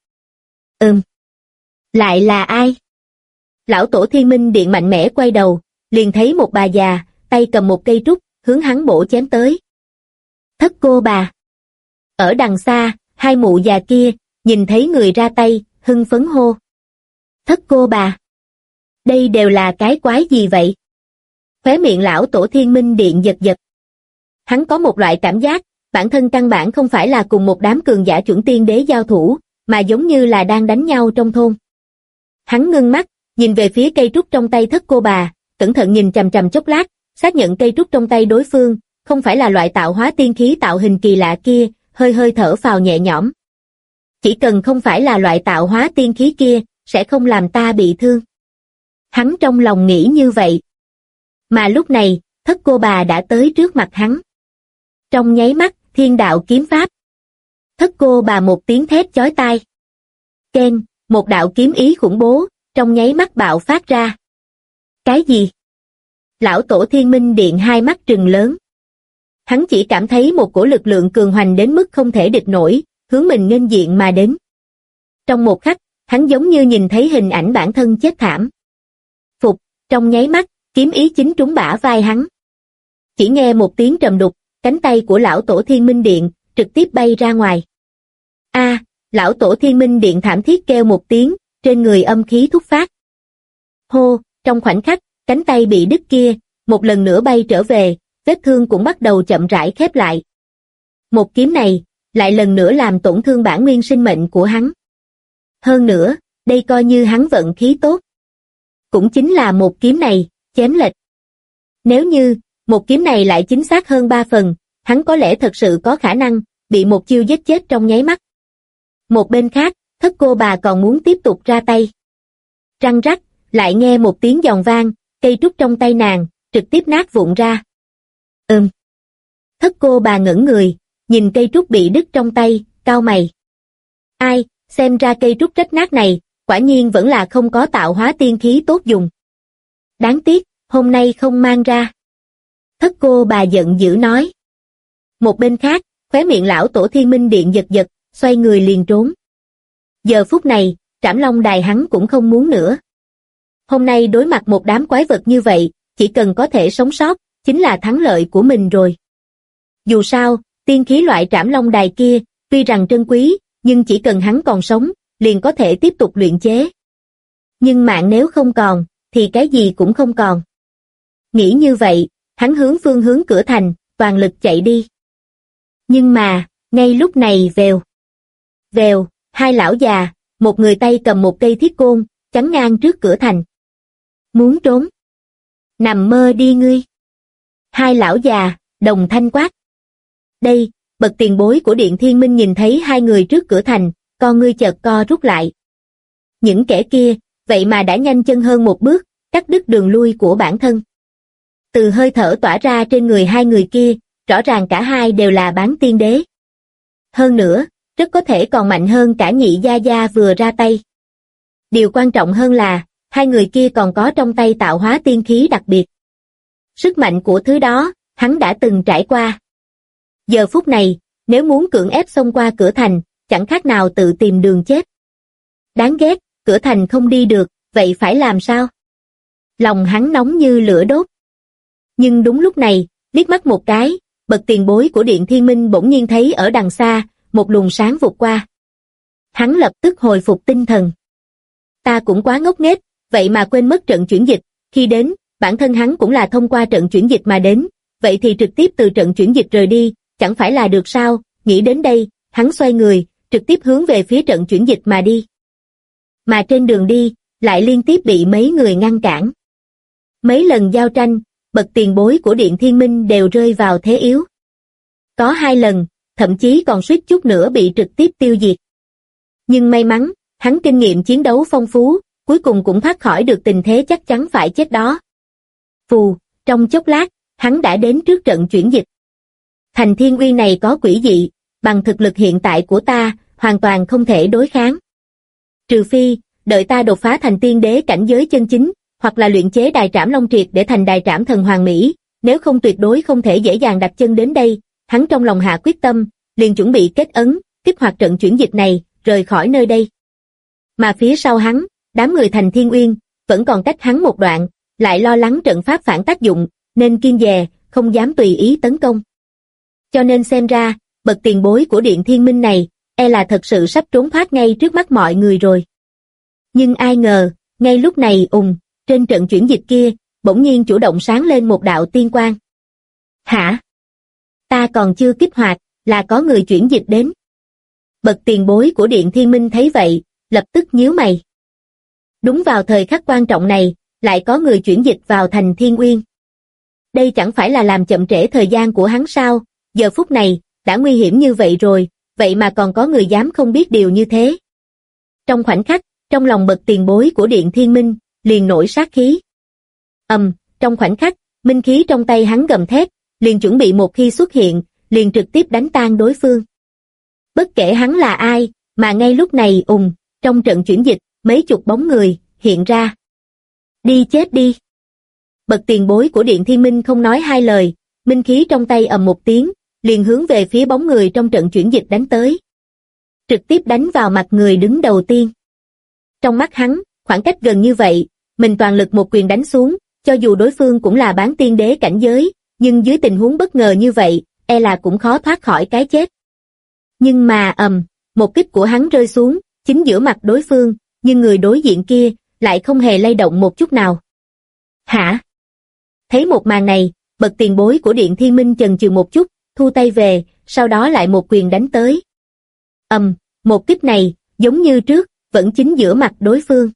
Lại là ai? Lão tổ Thiên Minh Điện mạnh mẽ quay đầu, liền thấy một bà già, tay cầm một cây trúc, hướng hắn bổ chém tới. Thất cô bà. Ở đằng xa, hai mụ già kia, nhìn thấy người ra tay, hưng phấn hô. Thất cô bà. Đây đều là cái quái gì vậy? Khóe miệng lão tổ Thiên Minh Điện giật giật. Hắn có một loại cảm giác, bản thân căn bản không phải là cùng một đám cường giả chuẩn tiên đế giao thủ, mà giống như là đang đánh nhau trong thôn. Hắn ngưng mắt, nhìn về phía cây trúc trong tay thất cô bà, cẩn thận nhìn chằm chằm chốc lát, xác nhận cây trúc trong tay đối phương, không phải là loại tạo hóa tiên khí tạo hình kỳ lạ kia, hơi thở phào nhẹ nhõm. Chỉ cần không phải là loại tạo hóa tiên khí kia, sẽ không làm ta bị thương. Hắn trong lòng nghĩ như vậy. Mà lúc này, thất cô bà đã tới trước mặt hắn. Trong nháy mắt, thiên đạo kiếm pháp. Thất cô bà một tiếng thét chói tai. Keng, một đạo kiếm ý khủng bố, trong nháy mắt bạo phát ra. Cái gì? Lão tổ Thiên Minh Điện hai mắt trừng lớn. Hắn chỉ cảm thấy một cổ lực lượng cường hoành đến mức không thể địch nổi, hướng mình nghênh diện mà đến. Trong một khắc, hắn giống như nhìn thấy hình ảnh bản thân chết thảm. Phục, trong nháy mắt, kiếm ý chính trúng bả vai hắn. Chỉ nghe một tiếng trầm đục, cánh tay của lão tổ Thiên Minh Điện trực tiếp bay ra ngoài. Lão tổ Thiên Minh Điện thảm thiết kêu một tiếng, trên người âm khí thúc phát. Hô, trong khoảnh khắc, cánh tay bị đứt kia, một lần nữa bay trở về, vết thương cũng bắt đầu chậm rãi khép lại. Một kiếm này, lại lần nữa làm tổn thương bản nguyên sinh mệnh của hắn. Hơn nữa, đây coi như hắn vận khí tốt. Cũng chính là một kiếm này, chém lệch. Nếu như, một kiếm này lại chính xác hơn 3 phần, hắn có lẽ thật sự có khả năng, bị một chiêu giết chết trong nháy mắt. Một bên khác, thất cô bà còn muốn tiếp tục ra tay. Răng rắc, lại nghe một tiếng giòn vang, cây trúc trong tay nàng, trực tiếp nát vụn ra. Thất cô bà ngẩn người, nhìn cây trúc bị đứt trong tay, cau mày. Ai, xem ra cây trúc rách nát này, quả nhiên vẫn là không có tạo hóa tiên khí tốt dùng. Đáng tiếc, hôm nay không mang ra. Thất cô bà giận dữ nói. Một bên khác, khóe miệng lão tổ Thiên Minh Điện giật giật, xoay người liền trốn. Giờ phút này, Trảm Long Đài hắn cũng không muốn nữa. Hôm nay đối mặt một đám quái vật như vậy, chỉ cần có thể sống sót, chính là thắng lợi của mình rồi. Dù sao, tiên khí loại Trảm Long Đài kia, tuy rằng trân quý, nhưng chỉ cần hắn còn sống, liền có thể tiếp tục luyện chế. Nhưng mạng nếu không còn, thì cái gì cũng không còn. Nghĩ như vậy, hắn hướng phương hướng cửa thành, toàn lực chạy đi. Nhưng mà, ngay lúc này vèo, hai lão già, một người tay cầm một cây thiết côn, chắn ngang trước cửa thành. Muốn trốn? Nằm mơ đi ngươi. Hai lão già, đồng thanh quát. Đây, bậc tiền bối của Điện Thiên Minh nhìn thấy hai người trước cửa thành, con ngươi chợt co rút lại. Những kẻ kia, vậy mà đã nhanh chân hơn một bước, cắt đứt đường lui của bản thân. Từ hơi thở tỏa ra trên người hai người kia, rõ ràng cả hai đều là bán tiên đế. Hơn nữa, rất có thể còn mạnh hơn cả Nhị Gia Gia vừa ra tay. Điều quan trọng hơn là, hai người kia còn có trong tay tạo hóa tiên khí đặc biệt. Sức mạnh của thứ đó, hắn đã từng trải qua. Giờ phút này, nếu muốn cưỡng ép xông qua cửa thành, chẳng khác nào tự tìm đường chết. Đáng ghét, cửa thành không đi được, vậy phải làm sao? Lòng hắn nóng như lửa đốt. Nhưng đúng lúc này, liếc mắt một cái, bậc tiền bối của Điện Thiên Minh bỗng nhiên thấy ở đằng xa, một luồng sáng vụt qua. Hắn lập tức hồi phục tinh thần. Ta cũng quá ngốc nghếch, vậy mà quên mất trận chuyển dịch, khi đến, bản thân hắn cũng là thông qua trận chuyển dịch mà đến, vậy thì trực tiếp từ trận chuyển dịch rời đi, chẳng phải là được sao? Nghĩ đến đây, hắn xoay người, trực tiếp hướng về phía trận chuyển dịch mà đi. Mà trên đường đi, lại liên tiếp bị mấy người ngăn cản. Mấy lần giao tranh, bậc tiền bối của Điện Thiên Minh đều rơi vào thế yếu. Có 2 lần, thậm chí còn suýt chút nữa bị trực tiếp tiêu diệt. Nhưng may mắn, hắn kinh nghiệm chiến đấu phong phú, cuối cùng cũng thoát khỏi được tình thế chắc chắn phải chết đó. Phù, trong chốc lát, hắn đã đến trước trận chuyển dịch. Thành Thiên Uy này có quỷ dị, bằng thực lực hiện tại của ta, hoàn toàn không thể đối kháng. Trừ phi, đợi ta đột phá thành tiên đế cảnh giới chân chính, hoặc là luyện chế đài trảm long triệt để thành đài trảm thần hoàng mỹ, nếu không tuyệt đối không thể dễ dàng đặt chân đến đây. Hắn trong lòng hạ quyết tâm, liền chuẩn bị kết ấn, kích hoạt trận chuyển dịch này, rời khỏi nơi đây. Mà phía sau hắn, đám người Thành Thiên Uyên, vẫn còn cách hắn một đoạn, lại lo lắng trận pháp phản tác dụng, nên kiêng dè, không dám tùy ý tấn công. Cho nên xem ra, bậc tiền bối của Điện Thiên Minh này, e là thật sự sắp trốn thoát ngay trước mắt mọi người rồi. Nhưng ai ngờ, ngay lúc này trên trận chuyển dịch kia, bỗng nhiên chủ động sáng lên một đạo tiên quang. Hả? Ta còn chưa kích hoạt, là có người chuyển dịch đến. Bậc tiền bối của Điện Thiên Minh thấy vậy, lập tức nhíu mày. Đúng vào thời khắc quan trọng này, lại có người chuyển dịch vào Thành Thiên Uyên. Đây chẳng phải là làm chậm trễ thời gian của hắn sao? Giờ phút này, đã nguy hiểm như vậy rồi, vậy mà còn có người dám không biết điều như thế. Trong khoảnh khắc, trong lòng bậc tiền bối của Điện Thiên Minh, liền nổi sát khí. Trong khoảnh khắc, minh khí trong tay hắn gầm thét, liền chuẩn bị một khi xuất hiện, liền trực tiếp đánh tan đối phương. Bất kể hắn là ai, mà ngay lúc này trong trận chuyển dịch, mấy chục bóng người, hiện ra. Đi chết đi. Bậc tiền bối của Điện Thiên Minh không nói 2 lời, minh khí trong tay ầm một tiếng, liền hướng về phía bóng người trong trận chuyển dịch đánh tới. Trực tiếp đánh vào mặt người đứng đầu tiên. Trong mắt hắn, khoảng cách gần như vậy, mình toàn lực một quyền đánh xuống, cho dù đối phương cũng là bán tiên đế cảnh giới, nhưng dưới tình huống bất ngờ như vậy, e là cũng khó thoát khỏi cái chết. Nhưng mà một kích của hắn rơi xuống, chính giữa mặt đối phương, nhưng người đối diện kia, lại không hề lay động một chút nào. Hả? Thấy một màn này, bậc tiền bối của Điện Thiên Minh chần chừ một chút, thu tay về, sau đó lại một quyền đánh tới. Một kích này, giống như trước, vẫn chính giữa mặt đối phương.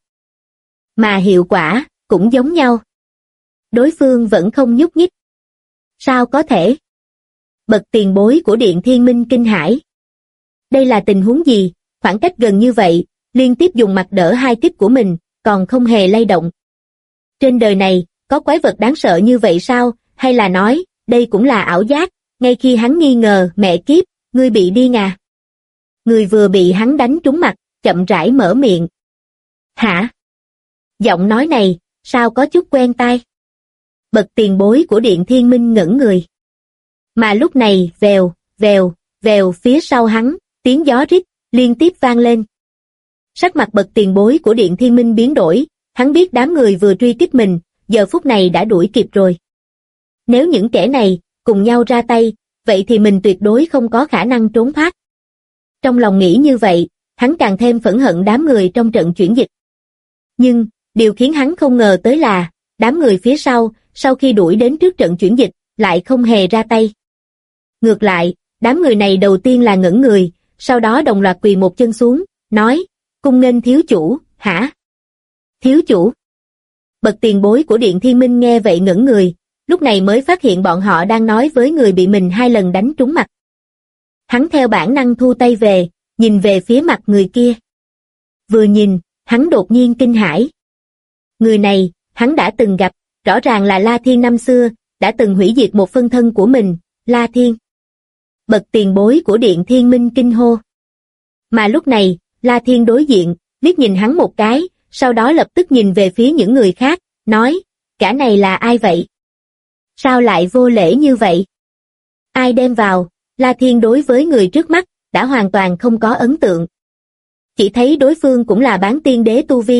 Mà hiệu quả, cũng giống nhau. Đối phương vẫn không nhúc nhích. Sao có thể? Bậc tiền bối của Điện Thiên Minh kinh hãi. Đây là tình huống gì? Khoảng cách gần như vậy, liên tiếp dùng mặt đỡ 2 kích của mình, còn không hề lay động. Trên đời này, có quái vật đáng sợ như vậy sao? Hay là nói, đây cũng là ảo giác? Ngay khi hắn nghi ngờ, mẹ kiếp, ngươi bị điên à? Người vừa bị hắn đánh trúng mặt, chậm rãi mở miệng. Hả? Giọng nói này, sao có chút quen tai? Bậc tiền bối của Điện Thiên Minh ngẩn người. Mà lúc này, vèo, vèo, vèo phía sau hắn, tiếng gió rít, liên tiếp vang lên. Sắc mặt bậc tiền bối của Điện Thiên Minh biến đổi, hắn biết đám người vừa truy kích mình, giờ phút này đã đuổi kịp rồi. Nếu những kẻ này, cùng nhau ra tay, vậy thì mình tuyệt đối không có khả năng trốn thoát. Trong lòng nghĩ như vậy, hắn càng thêm phẫn hận đám người trong trận chuyển dịch. Nhưng, điều khiến hắn không ngờ tới là, đám người phía sau khi đuổi đến trước trận chuyển dịch, lại không hề ra tay. Ngược lại, đám người này đầu tiên là ngẩn người, sau đó đồng loạt quỳ một chân xuống, nói, cung nghênh thiếu chủ, hả? Thiếu chủ? Bậc tiền bối của Điện Thiên Minh nghe vậy ngẩn người, lúc này mới phát hiện bọn họ đang nói với người bị mình 2 lần đánh trúng mặt. Hắn theo bản năng thu tay về, nhìn về phía mặt người kia. Vừa nhìn, hắn đột nhiên kinh hãi. Người này, hắn đã từng gặp, rõ ràng là La Thiên năm xưa, đã từng hủy diệt một phân thân của mình, La Thiên. Bậc tiền bối của Điện Thiên Minh kinh hô. Mà lúc này, La Thiên đối diện, liếc nhìn hắn một cái, sau đó lập tức nhìn về phía những người khác, nói, cả này là ai vậy? Sao lại vô lễ như vậy? Ai đem vào? La Thiên đối với người trước mắt, đã hoàn toàn không có ấn tượng. Chỉ thấy đối phương cũng là bán tiên đế tu vi,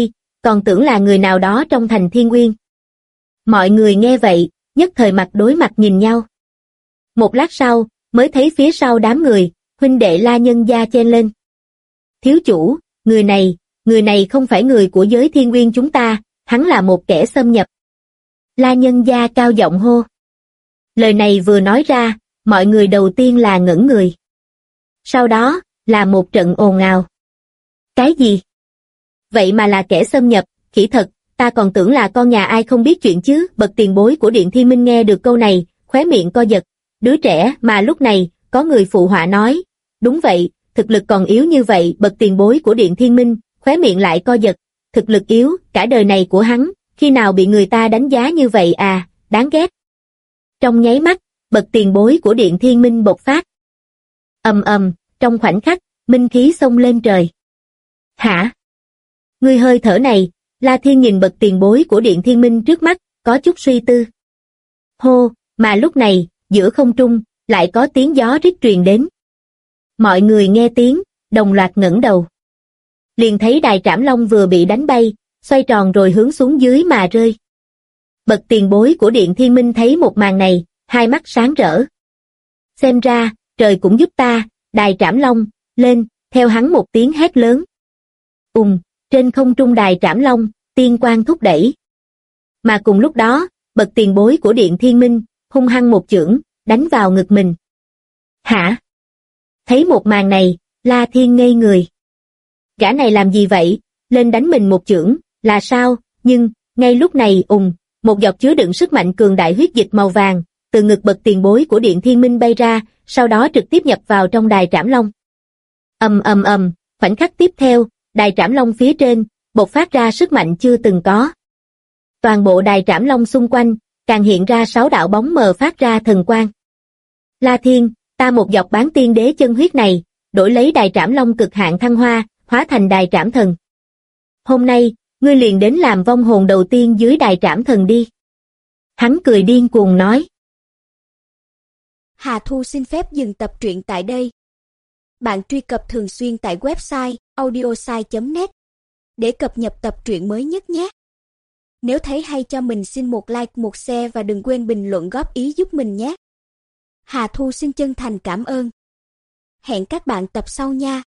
còn tưởng là người nào đó trong thành Thiên Uyên. Mọi người nghe vậy, nhất thời mặt đối mặt nhìn nhau. Một lát sau, mới thấy phía sau đám người, huynh đệ La Nhân Gia chen lên. Thiếu chủ, người này không phải người của giới Thiên Uyên chúng ta, hắn là một kẻ xâm nhập. La Nhân Gia cao giọng hô. Lời này vừa nói ra, mọi người đầu tiên là ngẩn người. Sau đó, là một trận ồn ào. Cái gì? Vậy mà là kẻ xâm nhập, khỉ thật, ta còn tưởng là con nhà ai không biết chuyện chứ. Bậc tiền bối của Điện Thiên Minh nghe được câu này, khóe miệng co giật. Đứa trẻ mà lúc này, có người phụ họa nói. Đúng vậy, thực lực còn yếu như vậy. Bậc tiền bối của Điện Thiên Minh, khóe miệng lại co giật. Thực lực yếu, cả đời này của hắn, khi nào bị người ta đánh giá như vậy à, đáng ghét. Trong nháy mắt, bậc tiền bối của Điện Thiên Minh bộc phát. Ầm ầm, trong khoảnh khắc, minh khí xông lên trời. Hả? Ngươi hơi thở này, La Thiên nhìn bậc tiền bối của Điện Thiên Minh trước mắt, có chút suy tư. Hô, mà lúc này, giữa không trung, lại có tiếng gió rít truyền đến. Mọi người nghe tiếng, đồng loạt ngẩng đầu. Liền thấy đài Trảm Long vừa bị đánh bay, xoay tròn rồi hướng xuống dưới mà rơi. Bậc tiền bối của Điện Thiên Minh thấy một màn này, hai mắt sáng rỡ. Xem ra, trời cũng giúp ta, đài Trảm Long, lên, theo hắn một tiếng hét lớn. Trên không trung đài Trảm Long, tiên quang thúc đẩy. Mà cùng lúc đó, bậc tiền bối của Điện Thiên Minh, hung hăng một chưởng, đánh vào ngực mình. Hả? Thấy một màn này, La Thiên ngây người. Gã này làm gì vậy? Lên đánh mình một chưởng, là sao? Nhưng, ngay lúc này, một giọt chứa đựng sức mạnh cường đại huyết dịch màu vàng, từ ngực bậc tiền bối của Điện Thiên Minh bay ra, sau đó trực tiếp nhập vào trong đài Trảm Long. Ầm, khoảnh khắc tiếp theo, đài Trảm Long phía trên, bộc phát ra sức mạnh chưa từng có. Toàn bộ đài Trảm Long xung quanh, càng hiện ra 6 đạo bóng mờ phát ra thần quang. La Thiên, ta một giọt bán tiên đế chân huyết này, đổi lấy đài Trảm Long cực hạn thăng hoa, hóa thành đài Trảm Thần. Hôm nay, ngươi liền đến làm vong hồn đầu tiên dưới đài Trảm Thần đi. Hắn cười điên cuồng nói. Hà Thu xin phép dừng tập truyện tại đây. Bạn truy cập thường xuyên tại website audiosai.net để cập nhật tập truyện mới nhất nhé. Nếu thấy hay cho mình xin một like, một share và đừng quên bình luận góp ý giúp mình nhé. Hà Thu xin chân thành cảm ơn. Hẹn các bạn tập sau nha.